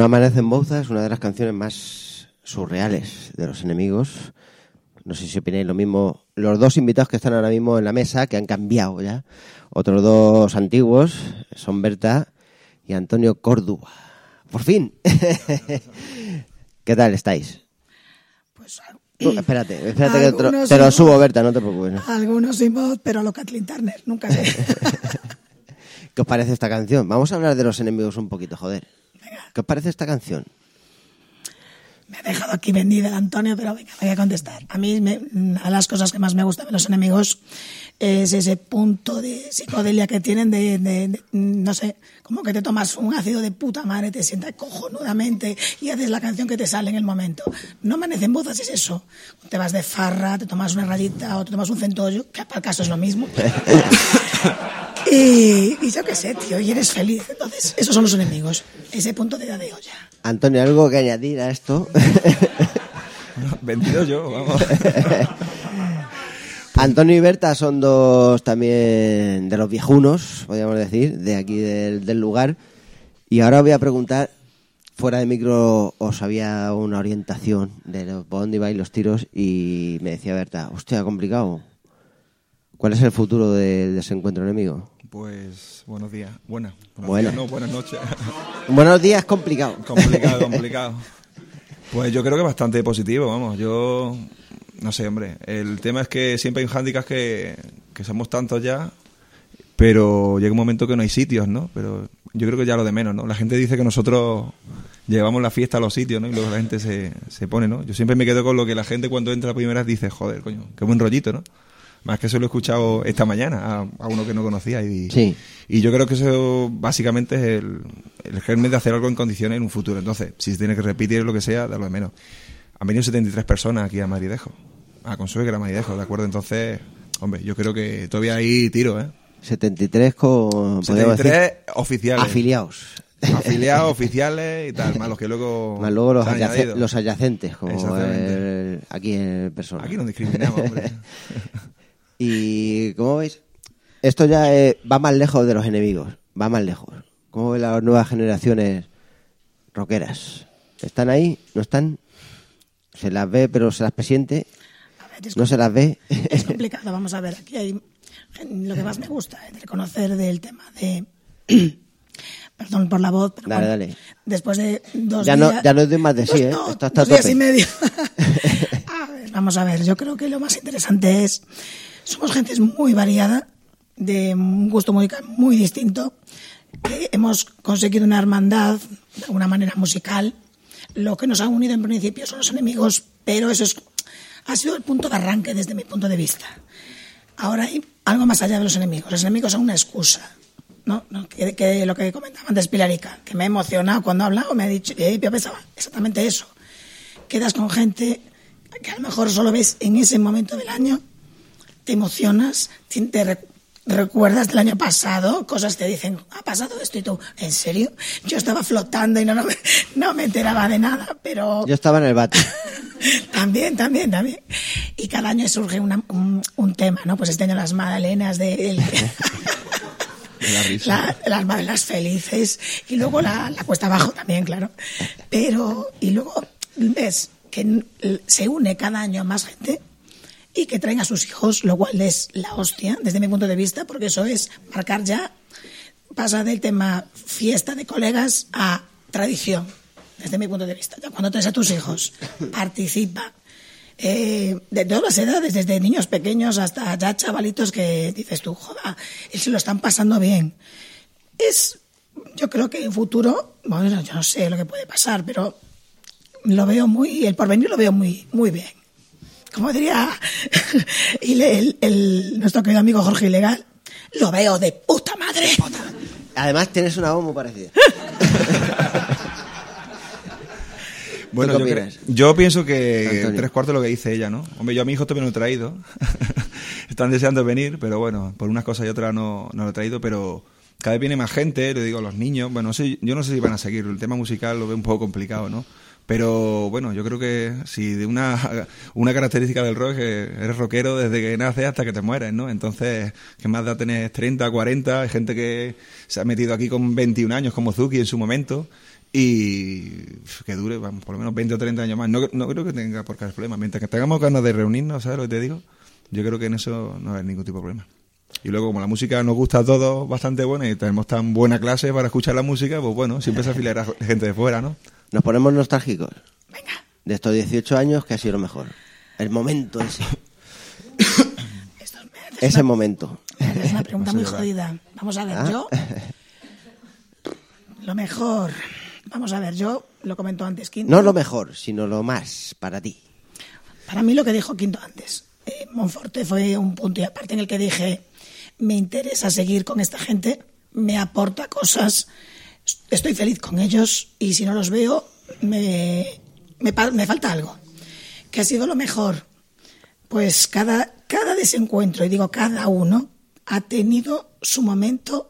amanece en Bouza es una de las canciones más surreales de Los Enemigos. No sé si opináis lo mismo. Los dos invitados que están ahora mismo en la mesa, que han cambiado ya, otros dos antiguos, son Berta y Antonio Córdoba. ¡Por fin! ¿Qué tal estáis? Pues... Tú, espérate, espérate que te, Algunos te lo sin subo, voz, Berta, no te preocupes. ¿no? Algunos sin voz, pero a lo Kathleen Turner, nunca sé. ¿Qué os parece esta canción? Vamos a hablar de Los Enemigos un poquito, joder. Venga. ¿Qué os parece esta canción? Me ha dejado aquí vendida el Antonio, pero venga, voy a contestar. A mí, me, una de las cosas que más me gustan de Los Enemigos es ese punto de psicodelia que tienen de, de, de, no sé, como que te tomas un ácido de puta madre, te sientas cojonudamente y haces la canción que te sale en el momento. No amanecen Bozas, es eso. Te vas de farra, te tomas una rayita o te tomas un centollo, que para el caso es lo mismo. y, y yo qué sé, tío, y eres feliz. Entonces, esos son Los Enemigos. Ese punto de edad de olla. Antonio, ¿algo que añadir a esto? Vendido yo, vamos. Antonio y Berta son dos también de los viejunos, podríamos decir, de aquí del, del lugar. Y ahora os voy a preguntar, fuera de micro, os había una orientación de los, por dónde ibais los tiros y me decía Berta, hostia, complicado. ¿Cuál es el futuro de, de ese encuentro enemigo? Pues buenos días, buenas. Buenos Bueno. días, no, buenas noches. Buenos días, complicado. Complicado, complicado. Pues yo creo que bastante positivo, vamos. Yo, no sé, hombre. El tema es que siempre hay un hándicap que, que somos tantos ya, pero llega un momento que no hay sitios, ¿no? Pero yo creo que ya lo de menos, ¿no? La gente dice que nosotros llevamos la fiesta a los sitios, ¿no? Y luego la gente se, se pone, ¿no? Yo siempre me quedo con lo que la gente cuando entra la primera vez dice, joder, coño, qué buen rollito, ¿no? Más que eso lo he escuchado esta mañana a, a uno que no conocía. Y, Sí. y yo creo que eso básicamente es el, el germen de hacer algo en condiciones en un futuro. Entonces, si se tiene que repetir lo que sea, da lo de menos. Han venido setenta y tres personas aquí a Maridejo, a Consuegra, a Maridejo, ¿de acuerdo? Entonces, hombre, yo creo que todavía hay tiro, ¿eh? setenta y tres con, setenta y tres podríamos decir, oficiales. afiliados. Afiliados, oficiales y tal, más los que luego... Más luego los, se han adyace- añadido. los adyacentes, como Exactamente. el- aquí en persona. Aquí no discriminamos, hombre. Y, ¿cómo veis? Esto ya eh, va más lejos de Los Enemigos, va más lejos. ¿Cómo ven las nuevas generaciones rockeras? ¿Están ahí? ¿No están? ¿Se las ve pero se las presiente? A ver, es ¿No se las ve? Es complicado, vamos a ver, aquí hay lo que más me gusta es reconocer del tema de perdón por la voz, pero Dale, bueno, dale. después de dos Ya días no- ya no doy más de sí, ¿eh? no, Esto está a dos días tope. y medio. A ver, vamos a ver, yo creo que lo más interesante es somos gente muy variada, de un gusto musical muy distinto, que hemos conseguido una hermandad de alguna manera musical. Lo que nos ha unido en principio son Los Enemigos, pero eso es, ha sido el punto de arranque desde mi punto de vista. Ahora hay algo más allá de Los Enemigos. Los Enemigos son una excusa, ¿no? ¿No? Que, que lo que comentaba antes Pilarica, que me ha emocionado cuando ha hablado, me ha dicho, eh, yo pensaba exactamente eso. Quedas con gente que a lo mejor solo ves en ese momento del año, te emocionas, te, te recu- recuerdas del año pasado, cosas te dicen, ha pasado esto y tú, ¿en serio? Yo estaba flotando y no, no, me, no me enteraba de nada, pero... Yo estaba en el bate. También, también, también. Y cada año surge una, un, un tema, ¿no? Pues este año las magdalenas de... el- La risa. la- las magdalenas felices. Y luego la, la cuesta abajo también, claro. Pero, y luego ves que n- se une cada año a más gente y que traen a sus hijos, lo cual es la hostia, desde mi punto de vista, porque eso es marcar ya, pasa del tema fiesta de colegas a tradición, desde mi punto de vista. Ya cuando traes a tus hijos, participa. Eh, de todas las edades, desde niños pequeños hasta ya chavalitos que dices tú, joda, y se lo están pasando bien. Es, yo creo que en futuro, bueno, yo no sé lo que puede pasar, pero lo veo muy, el porvenir lo veo muy, muy bien. Como diría el, el- el- nuestro querido amigo Jorge Ilegal, lo veo de puta madre. Además tienes una voz muy parecida. Bueno, ¿Tú yo, qué cre- opinas? yo pienso que Antonio. tres cuartos de lo que dice ella, ¿no? Hombre, yo a mi hijo todavía no lo he traído. Están deseando venir, pero bueno, por unas cosas y otras no, no lo he traído, pero cada vez viene más gente, le digo a los niños, bueno, no sé, yo no sé si van a seguir, el tema musical lo veo un poco complicado, ¿no? Pero bueno, yo creo que si de una, una característica del rock es que eres rockero desde que naces hasta que te mueres, ¿no? Entonces, ¿qué más da tener treinta, cuarenta? Hay gente que se ha metido aquí con veintiún años como Zuki en su momento y que dure, vamos, por lo menos veinte o treinta años más. No, no creo que tenga por qué haber problema. Mientras que tengamos ganas de reunirnos, ¿sabes lo que te digo? Yo creo que en eso no hay ningún tipo de problema. Y luego, como la música nos gusta a todos bastante buena y tenemos tan buena clase para escuchar la música, pues bueno, siempre se afilará gente de fuera, ¿no? Nos ponemos nostálgicos. Venga. De estos dieciocho años, que ha sido lo mejor. El momento ese. Esto es, Ese momento. es una pregunta muy jodida. Vamos a ver, ¿Ah? yo... Lo mejor... Vamos a ver, yo lo comento antes, Quinto. No lo mejor, sino lo más para ti. Para mí lo que dijo Quinto antes. Eh, Monforte fue un punto y aparte en el que dije, me interesa seguir con esta gente, me aporta cosas, estoy feliz con ellos y si no los veo, me, me, me falta algo. ¿Qué ha sido lo mejor? Pues cada, cada desencuentro, y digo cada uno, ha tenido su momento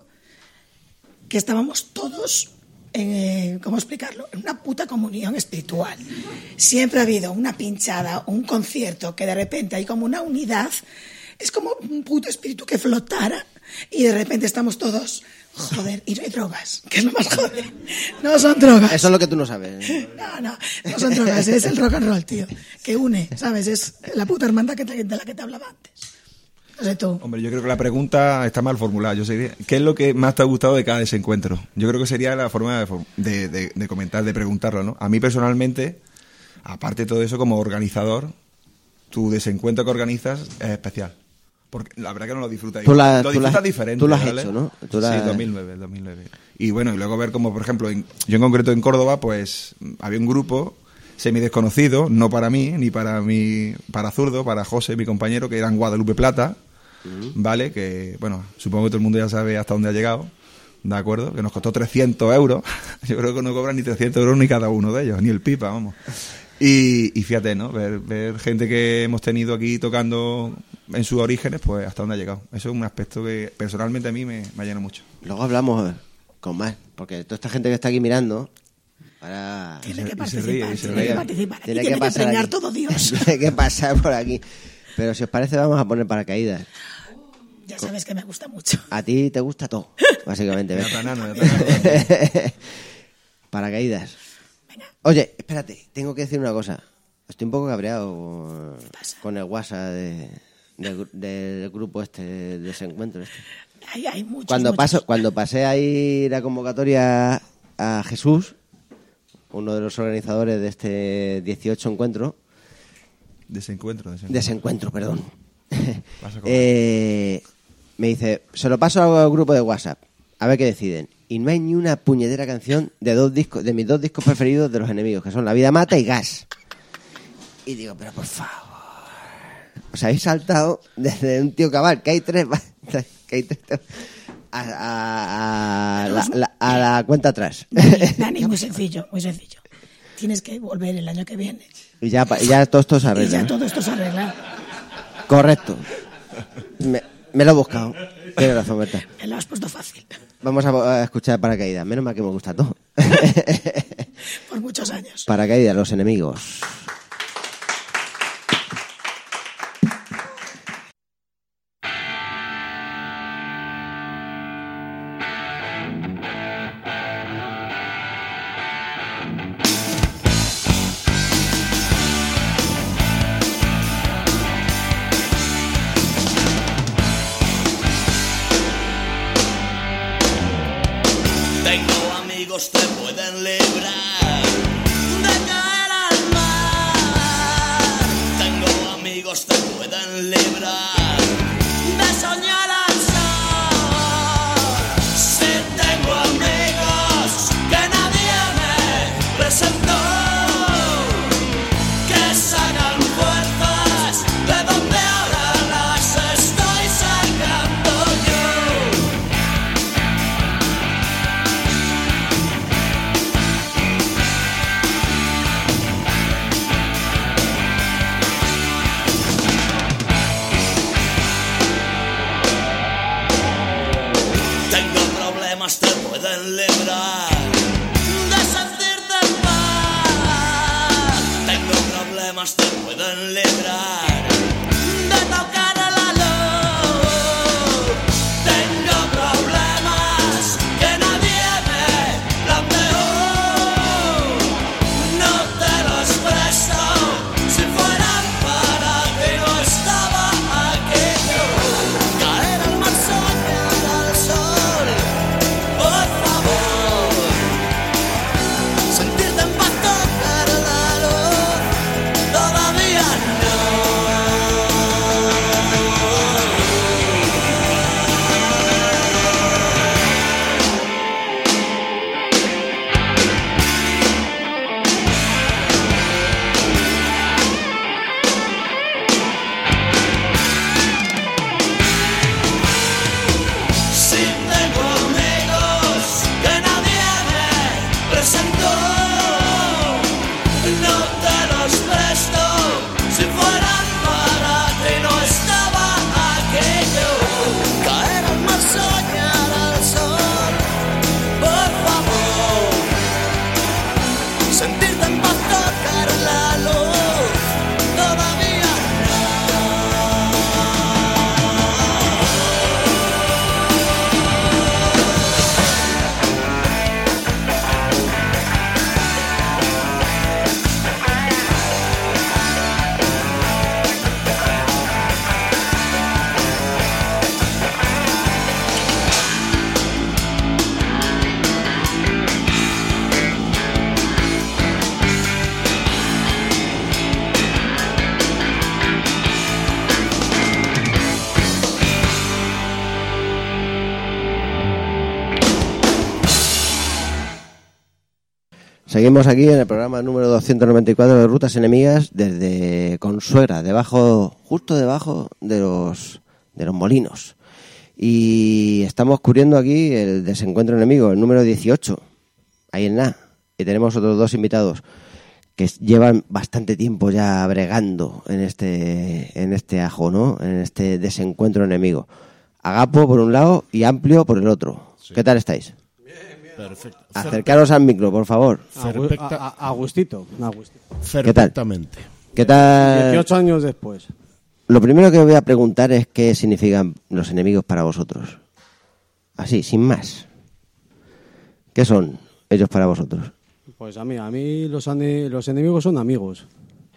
que estábamos todos... Eh, ¿cómo explicarlo? En una puta comunión espiritual. Siempre ha habido una pinchada, un concierto, que de repente hay como una unidad, es como un puto espíritu que flotara y de repente estamos todos, joder, y no hay drogas, que es lo más joder. No son drogas. Eso es lo que tú no sabes. No, no, no son drogas, es el rock and roll, tío, que une, ¿sabes? Es la puta hermandad que te, de la que te hablaba antes. No sé tú. Hombre, yo creo que la pregunta está mal formulada. Yo sé, ¿qué es lo que más te ha gustado de cada desencuentro? Yo creo que sería la forma de, de, de, de comentar, de preguntarlo, ¿no? A mí personalmente, aparte de todo eso, como organizador, tu desencuentro que organizas es especial. Porque la verdad que no lo disfrutas. Tú la, lo tú disfrutas la, diferente. Tú lo has ¿vale? hecho, ¿no? Tú la... Sí, dos mil nueve, dos mil nueve. Y bueno, y luego ver como, por ejemplo, en, yo en concreto en Córdoba, pues había un grupo semidesconocido, no para mí, ni para mi, para Zurdo, para José, mi compañero, que eran Guadalupe Plata, ¿vale? Que, bueno, supongo que todo el mundo ya sabe hasta dónde ha llegado, ¿de acuerdo? Que nos costó trescientos euros. Yo creo que no cobran ni trescientos euros ni cada uno de ellos, ni el pipa, vamos. Y, y fíjate, ¿no? Ver, ver gente que hemos tenido aquí tocando en sus orígenes, pues hasta dónde ha llegado. Eso es un aspecto que personalmente a mí me, me llena mucho. Luego hablamos con más, porque toda esta gente que está aquí mirando... Para... Tiene que y se participar, ríe, y se tiene ríe. que participar. Aquí Tiene tiene que que pasar preñar aquí. todo Dios. Tiene que pasar por aquí. Pero si os parece, vamos a poner paracaídas. Ya sabes que me gusta mucho. A ti te gusta todo, básicamente. ¿ves? Ya tanano, ya tanano. Paracaídas. Oye, espérate, tengo que decir una cosa. Estoy un poco cabreado con el WhatsApp de, de- del grupo este, de desencuentro este. Ahí hay muchos, Cuando, muchos. paso, cuando pasé ahí la convocatoria a Jesús, uno de los organizadores de este dieciocho encuentro, Desencuentro, desencuentro. desencuentro, perdón, Pasa con- eh, me dice, se lo paso al grupo de WhatsApp, a ver qué deciden. Y no hay ni una puñetera canción de dos discos, de mis dos discos preferidos de Los Enemigos, que son La Vida Mata y Gas. Y digo, pero por favor, os habéis saltado desde un tío cabal, que hay tres, que hay tres a, a- a la, la- a la cuenta atrás. Dani, Dani, muy sencillo, muy sencillo. Tienes que volver el año que viene. Y ya, pa- ya todo esto se Y arregla. ya ¿no? todo esto se arregla. Correcto. Me, me lo he buscado. Tienes razón, Berta. Me lo has puesto fácil. Vamos a, a escuchar Paracaídas. Menos mal que me gusta todo. Por muchos años. Paracaídas, Los Enemigos. Tengo amigos que pueden librar de caer al mar. Tengo amigos que pueden librar de soñar al sol. Si tengo amigos que nadie me presentó, que sacan fuerzas de donde ahora las estoy sacando yo. Seguimos aquí en el programa número doscientos noventa y cuatro de Rutas Enemigas desde Consuegra, debajo, justo debajo de los de los molinos. Y estamos cubriendo aquí el desencuentro enemigo, el número dieciocho, ahí en nada. Y tenemos otros dos invitados que llevan bastante tiempo ya bregando en este en este ajo, ¿no? En este desencuentro enemigo. Agapo por un lado y Amplio por el otro. Sí. ¿Qué tal estáis? Perfecto. Acercaros al micro, por favor. Perfecta. A, a, Agustito, Agustito. Perfectamente. ¿Qué tal? dieciocho años después. Lo primero que os voy a preguntar es qué significan los enemigos para vosotros. Así, sin más. ¿Qué son ellos para vosotros? Pues a mí, a mí los, ane- los enemigos son amigos.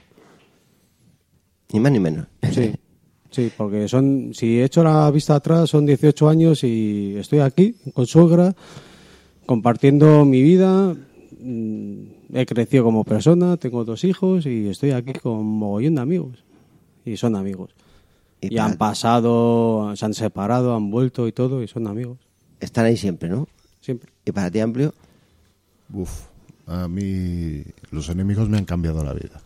Ni más ni menos. Sí, sí, porque son, si he hecho la vista atrás, son dieciocho años y estoy aquí, con suegra, compartiendo mi vida. He crecido como persona, tengo dos hijos y estoy aquí con mogollón de amigos. Y son amigos. Y, y han pasado, se han separado, han vuelto y todo, y son amigos. Están ahí siempre, ¿no? Siempre. ¿Y para ti, Amplio? Uf, a mí los enemigos me han cambiado la vida.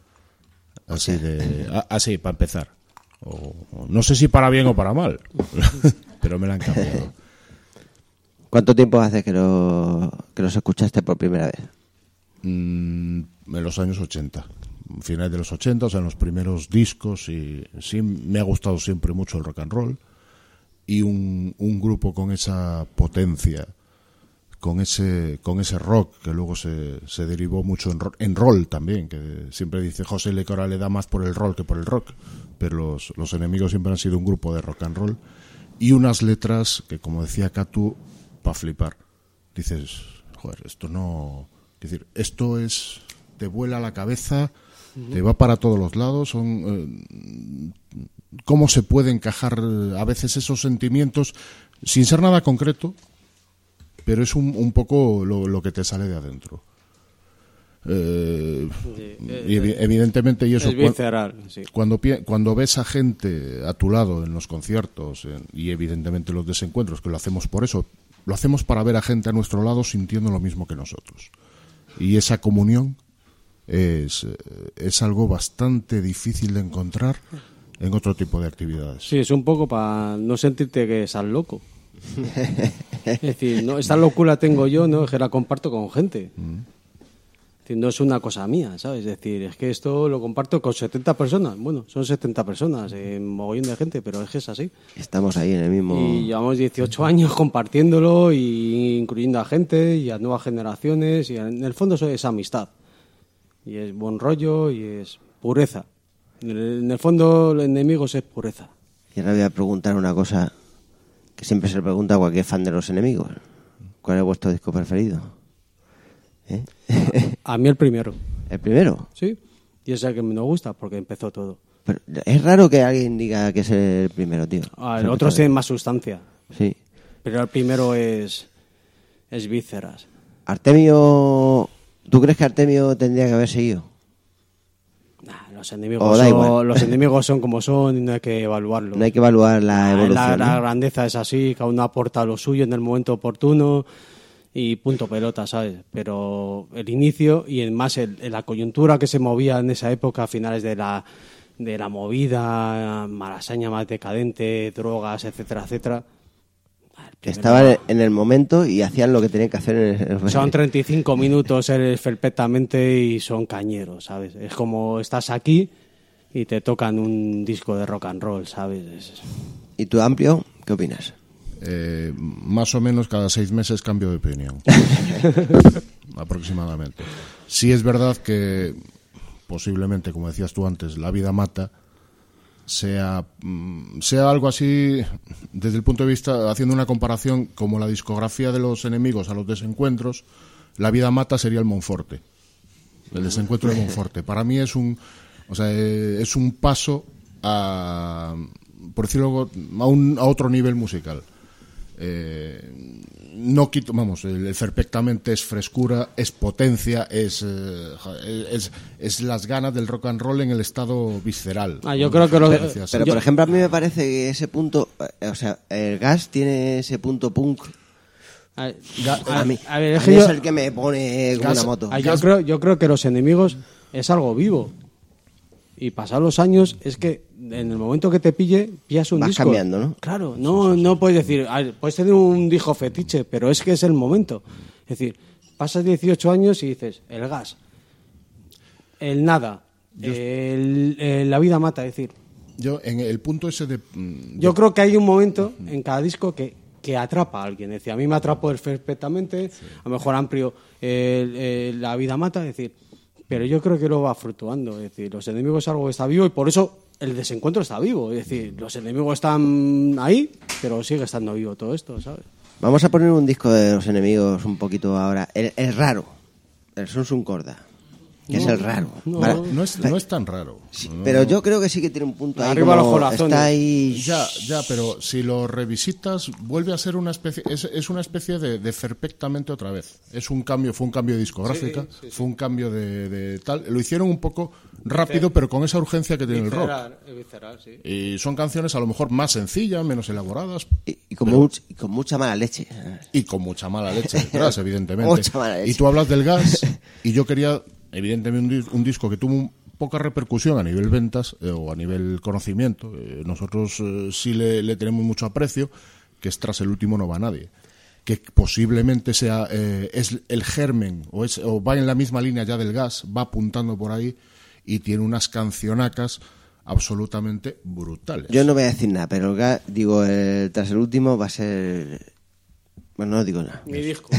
Así de, a, así para empezar. O, no sé si para bien o para mal, pero me la han cambiado. ¿Cuánto tiempo hace que, lo, que los escuchaste por primera vez? Mm, en los años ochenta. Finales de los ochenta, o sea, en los primeros discos, y sí me ha gustado siempre mucho el rock and roll, y un, un grupo con esa potencia, con ese con ese rock que luego se, se derivó mucho en, en roll también, que siempre dice José Lecora le da más por el roll que por el rock, pero los, los enemigos siempre han sido un grupo de rock and roll, y unas letras que, como decía Catu, para flipar. Dices, joder, esto no... Es decir, esto es... te vuela la cabeza, te va para todos los lados. Son eh, cómo se puede encajar a veces esos sentimientos sin ser nada concreto, pero es un, un poco lo, lo que te sale de adentro. Eh, y evi- evidentemente y eso es visceral, cuando, sí. cuando, cuando ves a gente a tu lado en los conciertos en, y evidentemente los desencuentros, que lo hacemos por eso, lo hacemos para ver a gente a nuestro lado sintiendo lo mismo que nosotros, y esa comunión es, es algo bastante difícil de encontrar en otro tipo de actividades. Sí, es un poco para no sentirte que estás loco. Es decir, no, esta locura tengo yo, no, es que la comparto con gente. Mm. Es decir, no es una cosa mía, ¿sabes? Es decir, es que esto lo comparto con setenta personas. Bueno, son setenta personas, eh, mogollón de gente, pero es que es así. Estamos ahí en el mismo... Y llevamos dieciocho años compartiéndolo y incluyendo a gente y a nuevas generaciones, y en el fondo eso es amistad. Y es buen rollo y es pureza. En el, en el fondo, los enemigos es pureza. Y ahora voy a preguntar una cosa que siempre se le pregunta a cualquier fan de los enemigos. ¿Cuál es vuestro disco preferido? ¿Eh? A mí el primero. ¿El primero? Sí. Y es el que me gusta porque empezó todo. Pero es raro que alguien diga que es el primero, tío. Ah, el otro tiene más sustancia. Sí. Pero el primero es, es vísceras. Artemio... ¿Tú crees que Artemio tendría que haber seguido? Nah, los enemigos son, los enemigos son como son y no hay que evaluarlos. No hay que evaluar la evolución. La, la ¿no? grandeza es así, cada uno aporta lo suyo en el momento oportuno y punto pelota, ¿sabes? Pero el inicio y en más el, la coyuntura que se movía en esa época, a finales de la, de la movida, malasaña más decadente, drogas, etcétera, etcétera. Estaban en el momento y hacían lo que tenían que hacer en el... Son treinta y cinco minutos eres perfectamente y son cañeros, ¿sabes? Es como estás aquí y te tocan un disco de rock and roll, ¿sabes? Es... ¿Y tú, Amplio, qué opinas? Eh, más o menos cada seis meses cambio de opinión. Aproximadamente. Sí es verdad que posiblemente, como decías tú antes, La vida mata sea, sea algo así, desde el punto de vista, haciendo una comparación como la discografía de los enemigos a los desencuentros, La vida mata sería el Monforte, el desencuentro de Monforte. Para mí es un, o sea, es un paso a, por decirlo, a, un, a otro nivel musical. Eh, no quito, vamos, el, el perfectamente es frescura, es potencia, es, eh, es es las ganas del rock and roll en el estado visceral. Ah, yo creo que lo, pero, pero por ejemplo, a mí me parece que ese punto, o sea, el Gas tiene ese punto punk A, A mí, a ver, es a que mí yo- es el que me pone como una moto. Ah, yo, creo, yo creo que los enemigos es algo vivo. Y pasados los años, es que en el momento que te pille, pillas un Vas disco. cambiando, ¿no? Claro, no, no puedes decir, a ver, puedes tener un disco fetiche, pero es que es el momento. Es decir, pasas dieciocho años y dices, el gas, el nada, el, el- la vida mata. Es decir, Yo, en el punto ese de... mm, yo creo que hay un momento en cada disco que, que atrapa a alguien. Es decir, a mí me atrapó perfectamente, a lo mejor amplio el- el- la vida mata, es decir, pero yo creo que lo va fluctuando. Es decir, los enemigos es algo que está vivo y por eso el desencuentro está vivo. Es decir, los enemigos están ahí, pero sigue estando vivo todo esto, ¿sabes? Vamos a poner un disco de los enemigos un poquito ahora. El, el raro, el Sun Sun Corda, que es No, el raro. no, Para- no, es, no es tan raro. Sí, No, pero no. yo creo que sí que tiene un punto ahí. Arriba como los corazones. está ahí. Ya, ya, pero si lo revisitas, vuelve a ser una especie, es, es una especie de, de Perfectamente otra vez. Es un cambio, fue un cambio de discográfica, Sí, sí, sí. fue un cambio de, de tal. Lo hicieron un poco rápido, pero con esa urgencia que tiene el rock. Visceral, es visceral, sí. Y son canciones a lo mejor más sencillas, menos elaboradas Y, y con, pero- much- y con mucha mala leche. y con mucha mala leche detrás, evidentemente. Mucha mala leche. Y tú hablas del gas, y yo quería, evidentemente, un, dis- un disco que tuvo un- poca repercusión a nivel ventas eh, o a nivel conocimiento. Eh, nosotros eh, sí le, le tenemos mucho aprecio, que es Tras el último no va nadie, que posiblemente sea eh, es el germen o, es, o va en la misma línea ya del gas, va apuntando por ahí y tiene unas cancionacas absolutamente brutales. Yo no voy a decir nada, pero el ga- digo, el, tras el último va a ser. Bueno, no digo nada. Mi disco.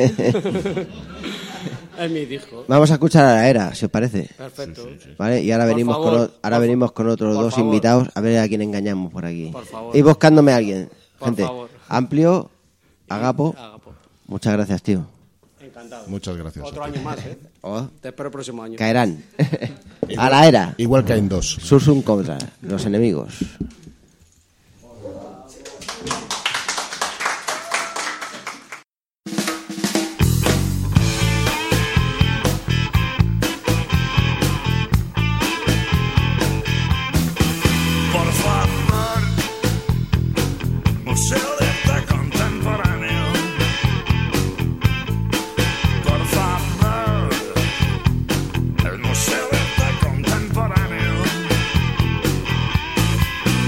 Es mi disco. Vamos a escuchar a la era, si os parece. Perfecto. ¿Vale? Y ahora Por venimos favor, con, o- ahora por venimos con otros por dos favor. invitados a ver a quién engañamos por aquí. Por favor. Y buscándome a alguien. Por Gente, favor. amplio, Agapo. Agapo. Muchas gracias, tío. Encantado. Muchas gracias. Otro a ti. año más, ¿eh? Oh, Te espero el próximo año. caerán. A la era. Igual que en dos. Sursum contra los enemigos. Por favor, Museo de Arte Contemporáneo. Por favor, el Museo de Arte Contemporáneo.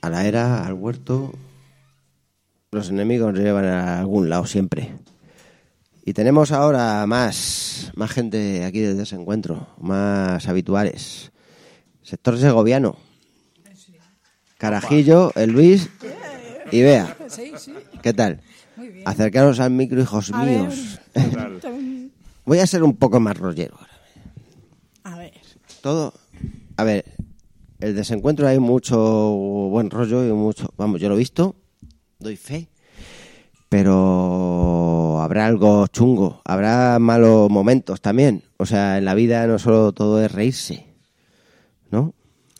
a la era, al huerto. Los enemigos nos llevan a algún lado siempre. Y tenemos ahora más, más gente aquí del desencuentro, más habituales. Sector segoviano. Carajillo, el Luis y Bea. ¿Qué tal? Acercaros al micro, hijos A míos. ver. Voy a ser un poco más rollero. A ver. Todo. A ver, el desencuentro hay mucho buen rollo y mucho. Vamos, yo lo he visto, doy fe. Pero habrá algo chungo, habrá malos momentos también. O sea, en la vida no solo todo es reírse, ¿no?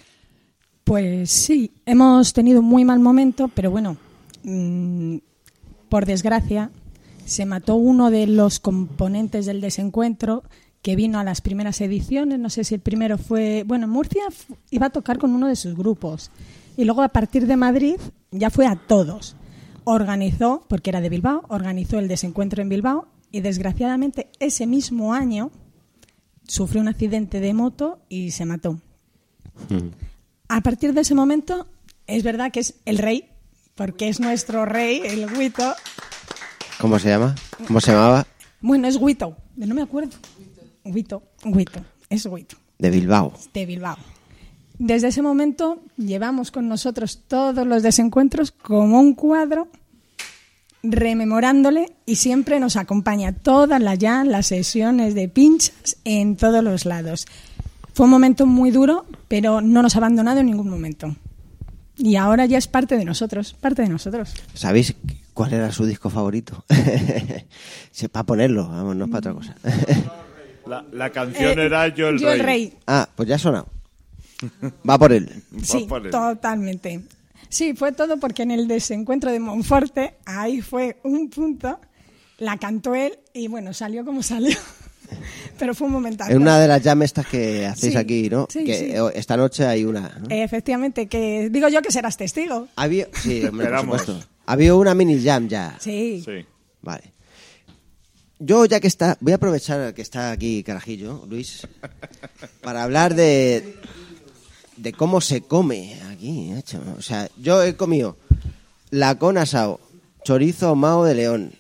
Pues sí, hemos tenido un muy mal momento, pero bueno, mmm, por desgracia, se mató uno de los componentes del desencuentro que vino a las primeras ediciones. No sé si el primero fue... Bueno, en Murcia f- iba a tocar con uno de sus grupos. Y luego a partir de Madrid ya fue a todos. Organizó, porque era de Bilbao, organizó el desencuentro en Bilbao y desgraciadamente ese mismo año sufrió un accidente de moto y se mató. Mm. A partir de ese momento es verdad que es el rey, porque es nuestro rey, el Guito. ¿Cómo se llama? ¿Cómo se llamaba? Bueno, es Guito, no me acuerdo. Guito, Guito, es Guito, De Bilbao. de Bilbao. Desde ese momento llevamos con nosotros todos los desencuentros como un cuadro, rememorándole, y siempre nos acompaña todas las ya las sesiones de pinchas en todos los lados. Fue un momento muy duro, pero no nos ha abandonado en ningún momento. Y ahora ya es parte de nosotros, parte de nosotros. ¿Sabéis cuál era su disco favorito? Sí, para ponerlo, vamos, no es para otra cosa. La, la canción Eh, era Yo el Yo Rey. el Rey. Ah, pues ya ha sonado. Va por él. Sí, totalmente. Sí, fue todo porque en el desencuentro de Monforte, ahí fue un punto, la cantó él y bueno, salió como salió. Pero fue un momentazo. En una de las jam estas que hacéis Sí, aquí, ¿no? sí, que sí. esta noche hay una, ¿no? Efectivamente, que digo yo que serás testigo. Había, sí, hombre, por Esperamos. supuesto. Había una mini jam ya. Sí. Sí. Vale. Yo, ya que está, voy a aprovechar que está aquí Carajillo, Luis, para hablar de, de cómo se come aquí, hecho. O sea, yo he comido lacón asado, chorizo ahumado de León,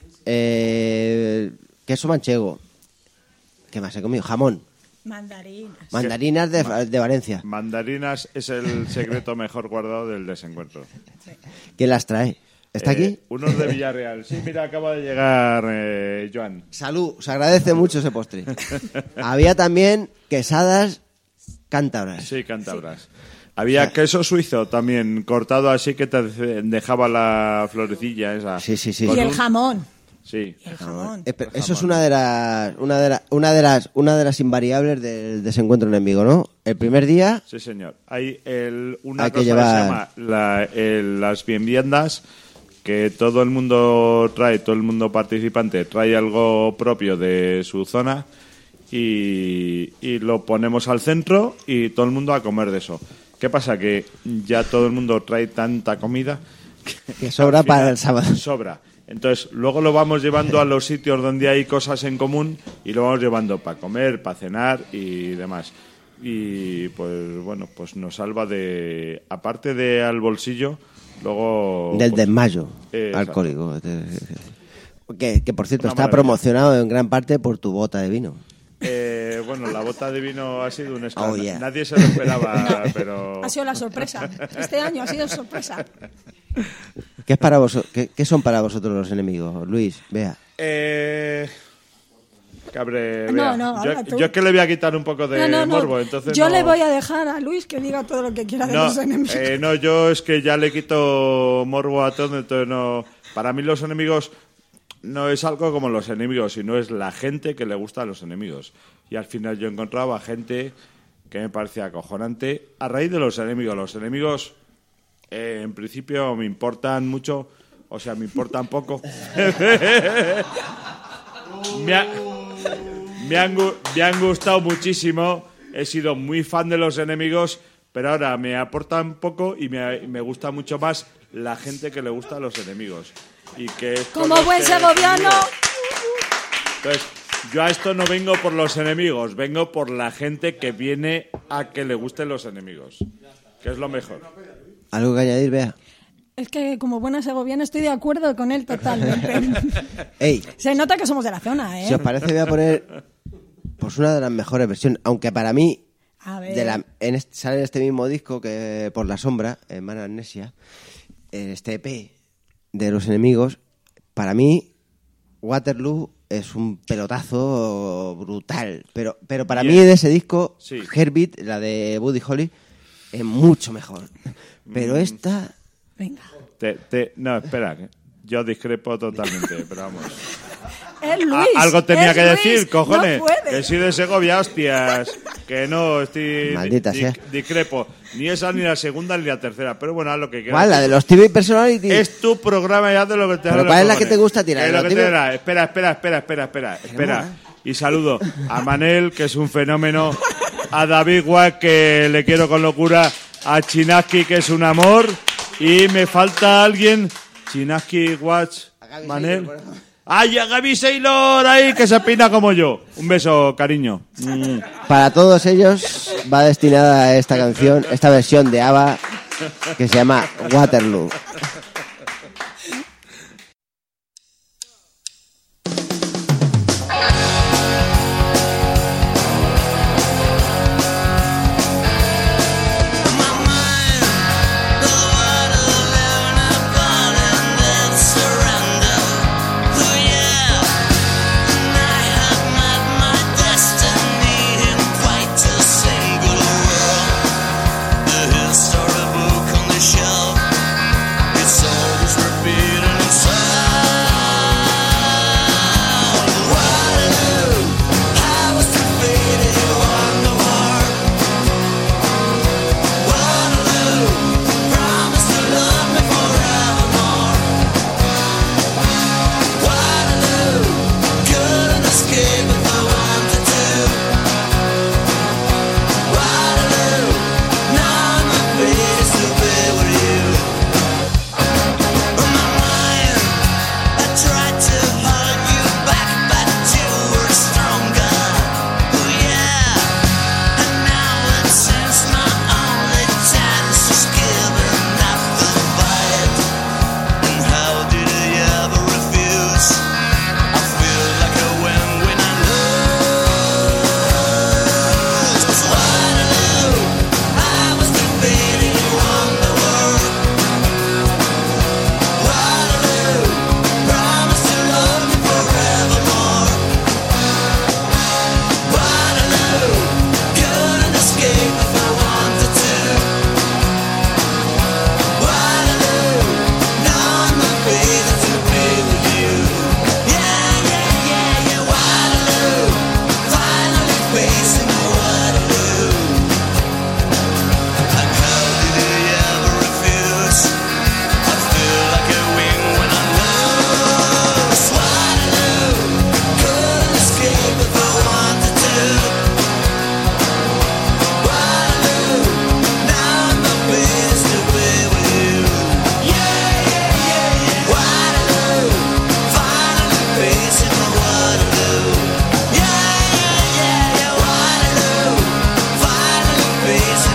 eh, queso manchego. ¿Qué más he comido? Jamón. Mandarinas. Mandarinas de, de Valencia. Mandarinas es el secreto mejor guardado del desencuentro. ¿Quién las trae? ¿Está Eh, aquí? Unos de Villarreal. Sí, mira, acaba de llegar eh, Joan. Salud, se agradece mucho ese postre. Había también quesadas cántabras. Sí, cántabras. Había queso suizo también, cortado así que te dejaba la florecilla esa. Sí, sí, sí. Y el jamón. Sí. El jamón. Eh, pero eso es una de las una de las una de las una de las invariables del desencuentro enemigo, ¿no? El primer día Sí, señor. Hay el, una Hay que cosa que, llevar- se llama la- el- las bienviendas, que todo el mundo trae, todo el mundo participante trae algo propio de su zona y, y lo ponemos al centro y todo el mundo a comer de eso. ¿Qué pasa? Que ya todo el mundo trae tanta comida que sobra al final para el sábado. Sobra. Entonces, luego lo vamos llevando a los sitios donde hay cosas en común y lo vamos llevando para comer, para cenar y demás. Y pues bueno, pues nos salva de, aparte de al bolsillo, luego... Del pues, desmayo eh, alcohólico. Que, que por cierto Una está maravilla. promocionado en gran parte por tu bota de vino. Eh, bueno, la bota de vino ha sido un escándalo. Oh, yeah. Nadie se lo esperaba, pero... Ha sido la sorpresa. Este año ha sido sorpresa. ¿Qué es para vosotros? ¿Qué, qué son para vosotros los enemigos, Luis? Vea. Eh... Cabre, No, vea. no, habla yo, tú. yo es que le voy a quitar un poco de No, no, no. morbo, entonces Yo no- le voy a dejar a Luis que diga todo lo que quiera de No, los enemigos. eh, no, yo es que ya le quito morbo a todo, entonces no... Para mí los enemigos no es algo como los enemigos, sino es la gente que le gusta a los enemigos. Y al final yo encontraba gente que me parecía acojonante a raíz de los enemigos. Los enemigos, eh, en principio, me importan mucho, o sea, me importan poco. me, ha- me han, gu- me han gustado muchísimo, he sido muy fan de los enemigos, pero ahora me aportan poco y me, me gusta mucho más la gente que le gusta a los enemigos. Y que es con Como los buen que segoviano. Entonces, yo a esto no vengo por los enemigos, vengo por la gente que viene a que le gusten los enemigos, que es lo mejor. ¿Algo que añadir, Bea? Es que como buena segoviana estoy de acuerdo con él totalmente. Ey, Se nota que somos de la zona, ¿eh? si os parece voy a poner pues una de las mejores versiones, aunque para mí A ver. de la, en este, sale en este mismo disco que Por la sombra, en Mano Amnesia, en este E P de Los Enemigos, para mí Waterloo es un pelotazo brutal, pero pero para Bien. mí de ese disco Sí. Heartbeat, la de Buddy Holly, es mucho mejor. Pero Mm. esta Venga. Te, te, no, espera, que yo discrepo totalmente, pero vamos. Es Luis. A- algo tenía es que Luis, decir, cojones. No puede. Que soy de Segovia, hostias. Que no, estoy. Maldita di- sea. Discrepo. Ni esa, ni la segunda, ni la tercera. Pero bueno, haz lo que quieras. ¿cuál? La de los T V Personality. Es tu programa y haz de lo que te Pero haga ¿cuál los es la que cojones. te gusta a ti? ¿La Que de lo los que T te V? da. Espera, espera, espera, espera, espera, espera. Y saludo a Manel, que es un fenómeno. A David Wack, que le quiero con locura. A Chinaski, que es un amor. Y me falta alguien. Chinaski, Watch, Manel. ¡Ay, a Gaby Saylor ahí, que se pina como yo! Un beso, cariño. Mm. Para todos ellos va destinada esta canción, esta versión de ABBA que se llama Waterloo. Storybook on the shelf, it's always repeating itself. Waterloo, I was defeated, you won the war. Waterloo, promise to love me forevermore. Waterloo, couldn't escape if I wanted to. Waterloo, now my fate is to be with you. On my mind, I tried to hold you back, but you were stronger. Oh yeah, and now it seems my only chance is giving up the fight. And how did I ever refuse? I feel like I win when I lose. 'Cause Waterloo, I was defeated, you won the war. Waterloo, promise to love me forevermore. Waterloo, couldn't escape if I wanted to. Waterloo, now I'm afraid to be with you. Yeah, yeah, yeah, yeah, Waterloo, finally facing Waterloo. And how did I ever refuse? I feel like a wing when I lose. Waterloo, couldn't escape if I wanted to. Waterloo, now my best to be with you. Yeah, yeah, yeah, yeah. Waterloo, finally facing Waterloo. Yeah, yeah, yeah, yeah. Waterloo, finally facing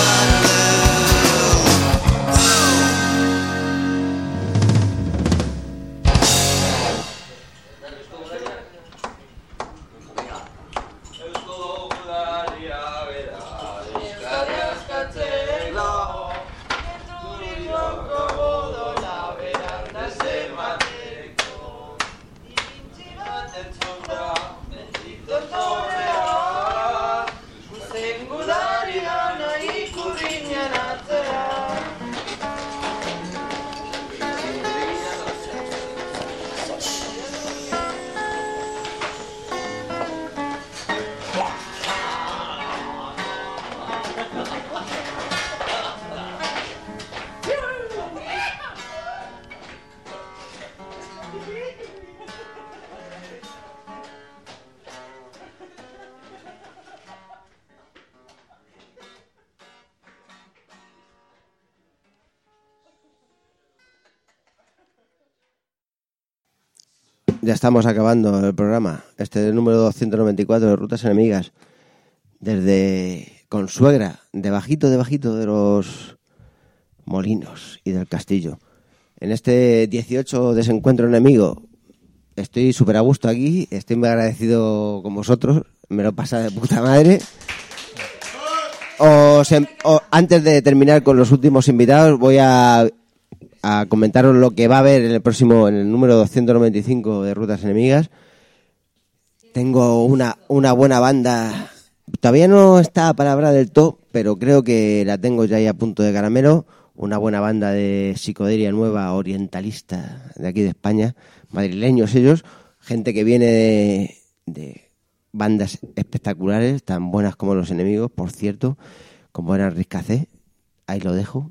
Ya estamos acabando el programa. Este es el número doscientos noventa y cuatro de Rutas Enemigas. Desde Consuegra, debajito, debajito de los Molinos y del Castillo. En este dieciocho Desencuentro Enemigo estoy súper a gusto aquí, estoy muy agradecido con vosotros, me lo pasa de puta madre. Os em- o- antes de terminar con los últimos invitados, voy a, a comentaros lo que va a haber en el próximo, en el número doscientos noventa y cinco de Rutas Enemigas. Tengo una, una buena banda, todavía no está palabra del top, pero creo que la tengo ya ahí a punto de caramelo. Una buena banda de psicodelia nueva, orientalista, de aquí de España, madrileños ellos, gente que viene de, de bandas espectaculares, tan buenas como Los Enemigos, por cierto, como eran Riscacé, ahí lo dejo.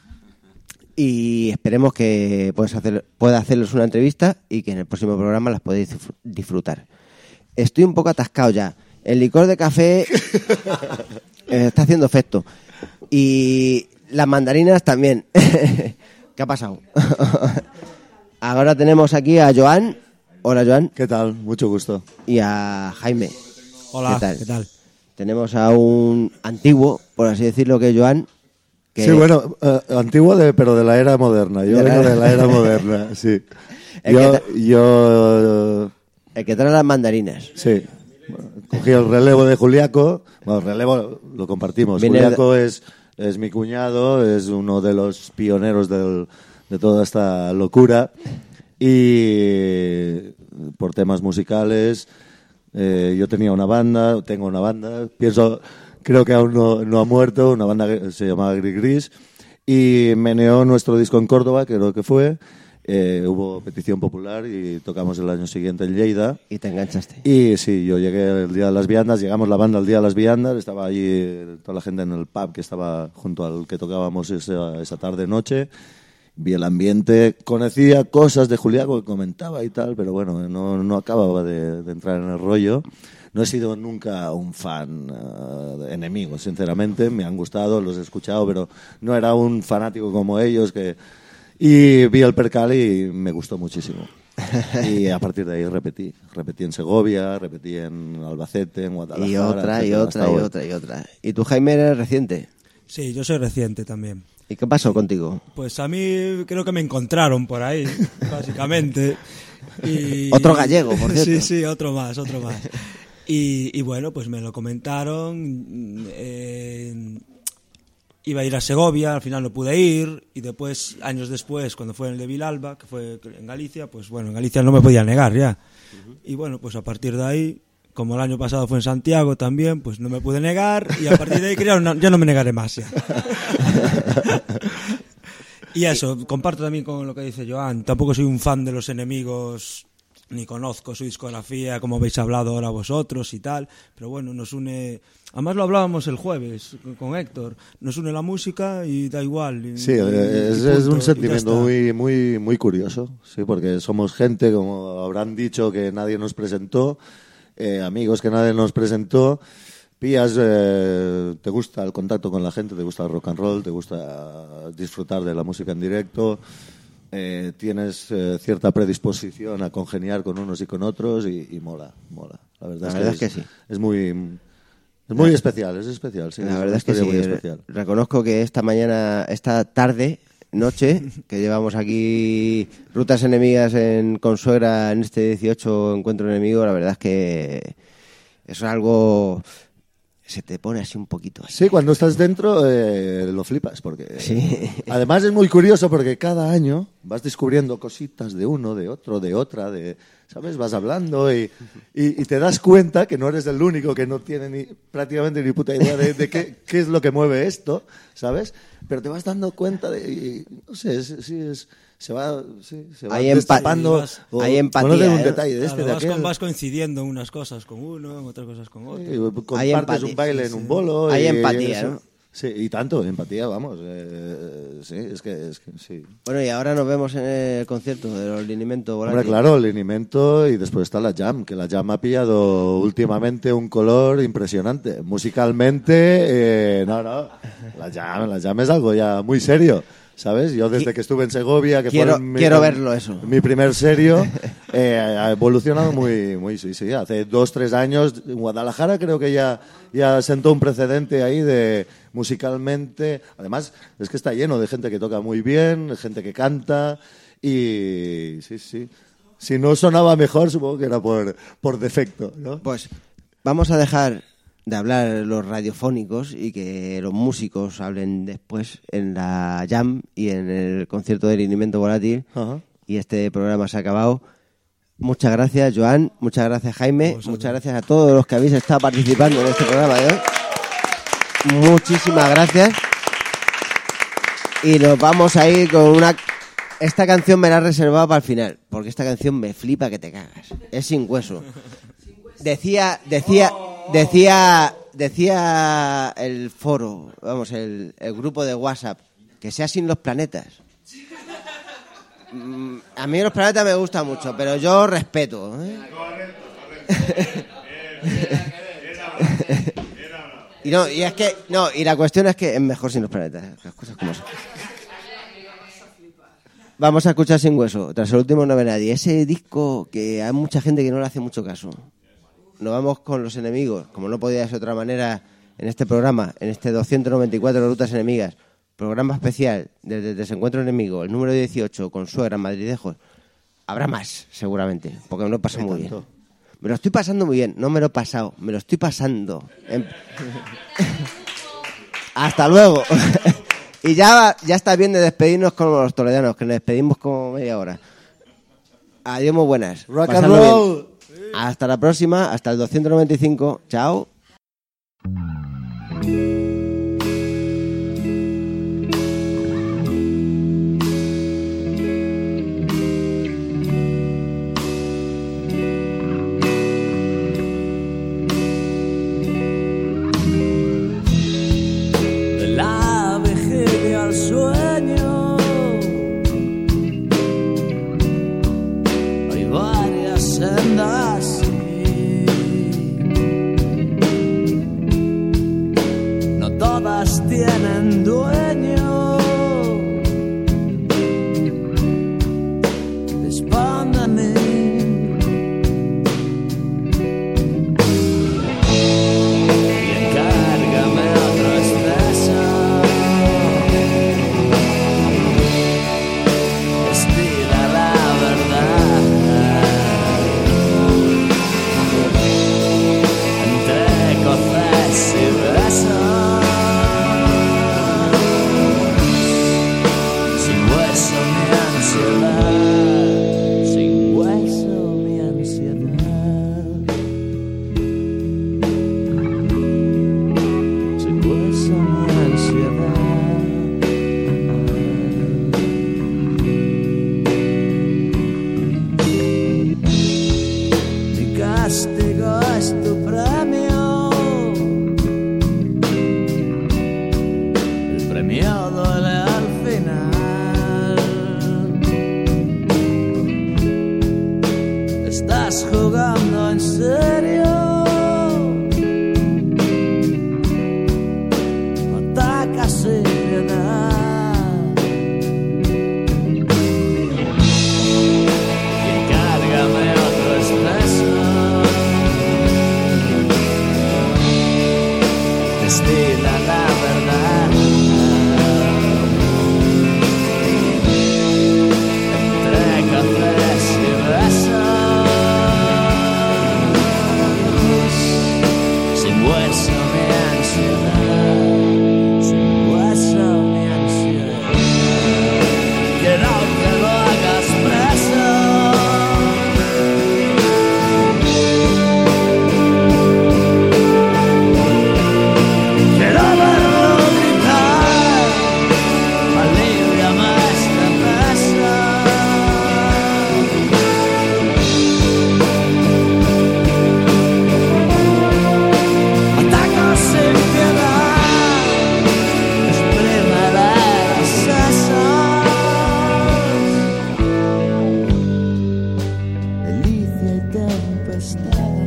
Y esperemos que puedas hacer, pueda hacerles una entrevista y que en el próximo programa las podáis disfr- disfrutar. Estoy un poco atascado ya. El licor de café eh, está haciendo efecto. Y las mandarinas también. ¿Qué ha pasado? Ahora tenemos aquí a Joan. Hola, Joan. ¿Qué tal? Mucho gusto. Y a Jaime. Hola, ¿qué tal? ¿qué tal? Tenemos a un antiguo, por así decirlo, que es Joan. Que Sí, bueno, eh, antiguo, de, pero de la era moderna. Yo De la vengo era- de la era moderna, sí. El Yo, que yo El que trae las mandarinas. sí, bueno, cogí el relevo de Juliaco. Bueno, el relevo lo compartimos. Viene Juliaco es, es mi cuñado, es uno de los pioneros del, de toda esta locura. Y por temas musicales, eh, yo tenía una banda, tengo una banda, pienso, creo que aún no, no ha muerto, una banda que se llamaba Gris Gris, y meneó nuestro disco en Córdoba, creo que fue. Eh, hubo petición popular y tocamos el año siguiente en Lleida. Y te enganchaste. Y sí, yo llegué el día de las viandas, llegamos la banda el día de las viandas, estaba allí eh, toda la gente en el pub que estaba junto al que tocábamos esa, esa tarde-noche. Vi el ambiente, conocía cosas de Juliaco que comentaba y tal, pero bueno, no, no acababa de, de entrar en el rollo. No he sido nunca un fan uh, de Enemigos, sinceramente, me han gustado, los he escuchado, pero no era un fanático como ellos que... Y vi el percal y me gustó muchísimo. Y a partir de ahí repetí. Repetí en Segovia, repetí en Albacete, en Guadalajara. Y otra, y etcétera, otra, hasta y hoy. otra, y otra. ¿Y tú, Jaime, eres reciente? Sí, yo soy reciente también. ¿Y qué pasó contigo? Pues a mí creo que me encontraron por ahí, básicamente. Y... Otro gallego, por cierto. Sí, sí, otro más, otro más. Y, y bueno, pues me lo comentaron. eh, iba a ir a Segovia, al final no pude ir. Y después, años después, cuando fue en el de Vilalba, que fue en Galicia, pues bueno, en Galicia no me podía negar ya. Y bueno, pues a partir de ahí, como el año pasado fue en Santiago también, pues no me pude negar. Y a partir de ahí creo, no, ya no me negaré más ya. Y eso, comparto también con lo que dice Joan. Tampoco soy un fan de Los Enemigos, ni conozco su discografía, como habéis hablado ahora vosotros y tal. Pero bueno, nos une... Además lo hablábamos el jueves con Héctor. Nos une la música y da igual. Y, Sí, y- es, y es punto, un y ya sentimiento está. muy, muy, muy curioso, sí, porque somos gente, como habrán dicho, que nadie nos presentó, eh, amigos que nadie nos presentó. Pillas, eh, te gusta el contacto con la gente, te gusta el rock and roll, te gusta disfrutar de la música en directo, eh, tienes eh, cierta predisposición a congeniar con unos y con otros y, y mola, mola. La verdad, La es, verdad que es que sí. Es muy, es muy especial, es especial, sí. La una verdad es que historia sí. muy especial. Reconozco que esta mañana, esta tarde, noche, que llevamos aquí Rutas Enemigas en Consuegra en este dieciocho Encuentro Enemigo, la verdad es que eso es algo... Se te pone así un poquito así. Sí, cuando estás dentro eh, lo flipas, porque Sí. además es muy curioso porque cada año vas descubriendo cositas de uno, de otro, de otra, de ¿sabes? Vas hablando y, y, y te das cuenta que no eres el único que no tiene ni prácticamente ni puta idea de, de qué, qué es lo que mueve esto, ¿sabes? Pero te vas dando cuenta de, y, no sé, es, sí, es, se va, sí, se va Hay empa- destapando. vas- o- hay empatía, conoces un ¿eh? detalle de Claro, este, de vas, con- aquel. vas coincidiendo en unas cosas con uno, en otras cosas con otro. Sí, Hay compartes empatía, un baile sí, en sí. un bolo. Hay y empatía, eso. ¿no? Sí, y tanto, empatía, vamos. eh, sí, es que, es que sí. Bueno, y ahora nos vemos en el concierto de los Linimento Volantis. Hombre, claro, el linimento y después está la jam, que la jam ha pillado últimamente un color impresionante. Musicalmente, eh, no, no, la jam, la jam es algo ya muy serio. ¿sabes? Yo desde que estuve en Segovia, que Quiero- fue mi, quiero verlo eso. mi primer serio, eh, ha evolucionado muy, muy, sí, sí. Hace dos, tres años en Guadalajara creo que ya, ya sentó un precedente ahí de musicalmente. Además, es que está lleno de gente que toca muy bien, de gente que canta y sí, sí. Si no sonaba mejor, supongo que era por, por defecto, ¿no? Pues vamos a dejar de hablar los radiofónicos y que los músicos hablen después en la jam y en el concierto del Linimento Volátil. Ajá. Y este programa se ha acabado. Muchas gracias, Joan. Muchas gracias, Jaime. Muchas gracias a todos los que habéis estado participando en este programa de hoy. Muchísimas gracias. Y nos vamos a ir con una... Esta canción me la he reservado para el final, porque esta canción me flipa que te cagas. Es Sin Hueso. Decía, decía, decía, decía el foro, vamos, el, el grupo de WhatsApp, que sea Sin los planetas. Mm, A mí los planetas me gustan mucho, pero yo respeto, ¿eh? Y no, y es que, no, y la cuestión es que es mejor Sin los planetas, las cosas como son. Vamos a escuchar Sin Hueso, tras el último No Ve Nadie. Ese disco que hay mucha gente que no le hace mucho caso. Nos vamos con Los Enemigos, como no podía ser de otra manera en este programa, en este doscientos noventa y cuatro Rutas Enemigas, programa especial desde Desencuentro Enemigo, el número dieciocho, con Suegra, Madridejos. Habrá más, seguramente, porque me lo he pasado muy bien. Me lo estoy pasando muy bien, no me lo he pasado, me lo estoy pasando. En... Hasta luego. Y ya, ya está bien de despedirnos como los toledanos, que nos despedimos como media hora. Adiós, muy buenas. Rock and Pasadlo roll. bien. Hasta la próxima, hasta el doscientos noventa y cinco. Chao. De la vigilia al sueño hay varias sendas y no todas tienen dueño. Respóndeme. Y encárgame otro exceso. Estira la verdad entre coces y besos. Sin hueso mi ansiedad, sin hueso mi ansiedad, sin hueso mi ansiedad. Mi castigo es tu premio, el premio duele al final. Estás jugando en serio, ataca seriedad. Y encárgame otro expreso. Destila la verdad entre cafés y besos. Sin hueso mi ansiedad, sin hueso mi ansiedad. Quiero que lo hagas preso. Quiero verlo gritar, aliviame esta pesa. Ataca sin piedad, exprime los sesos. Delicia y tempestad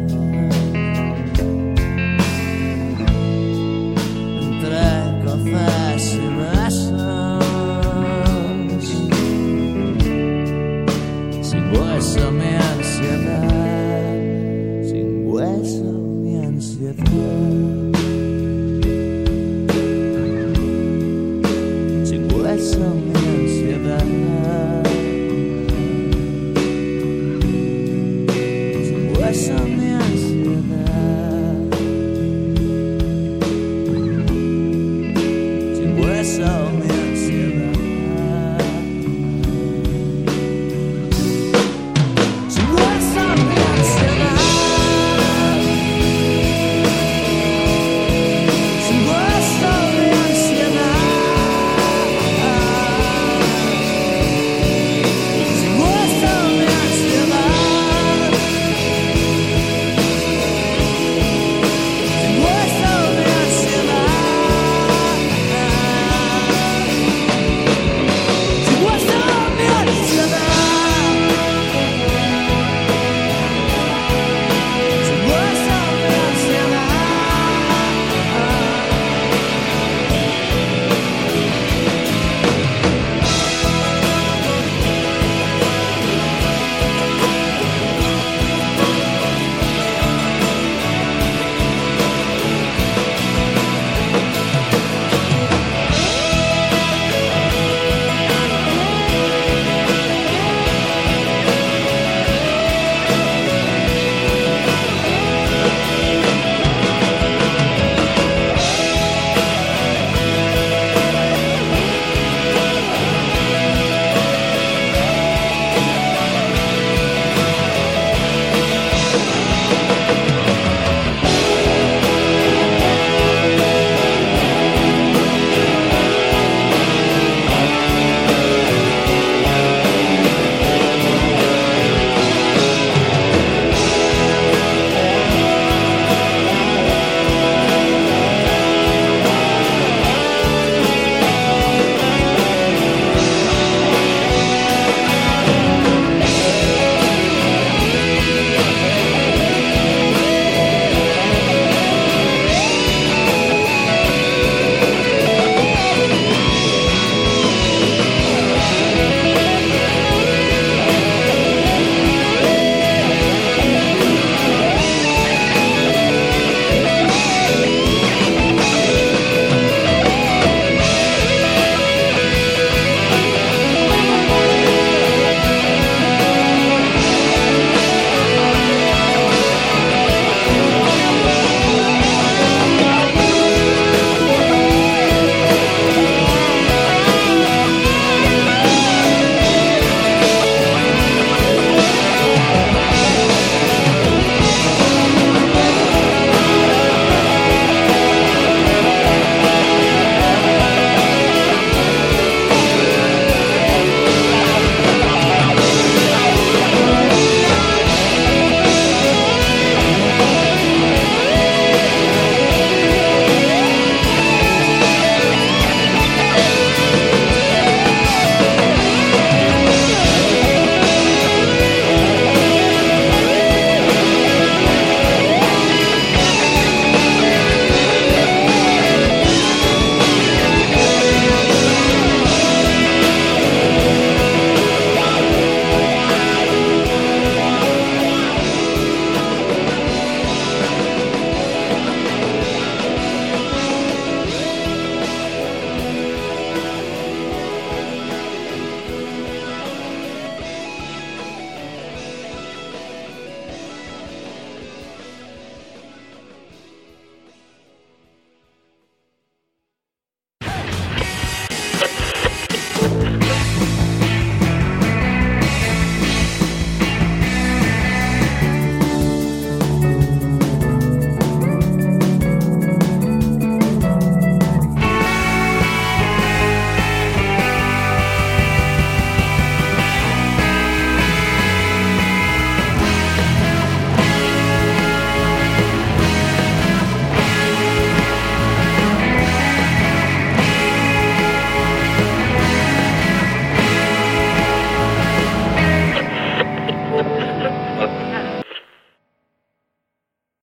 entre cafés y besos. some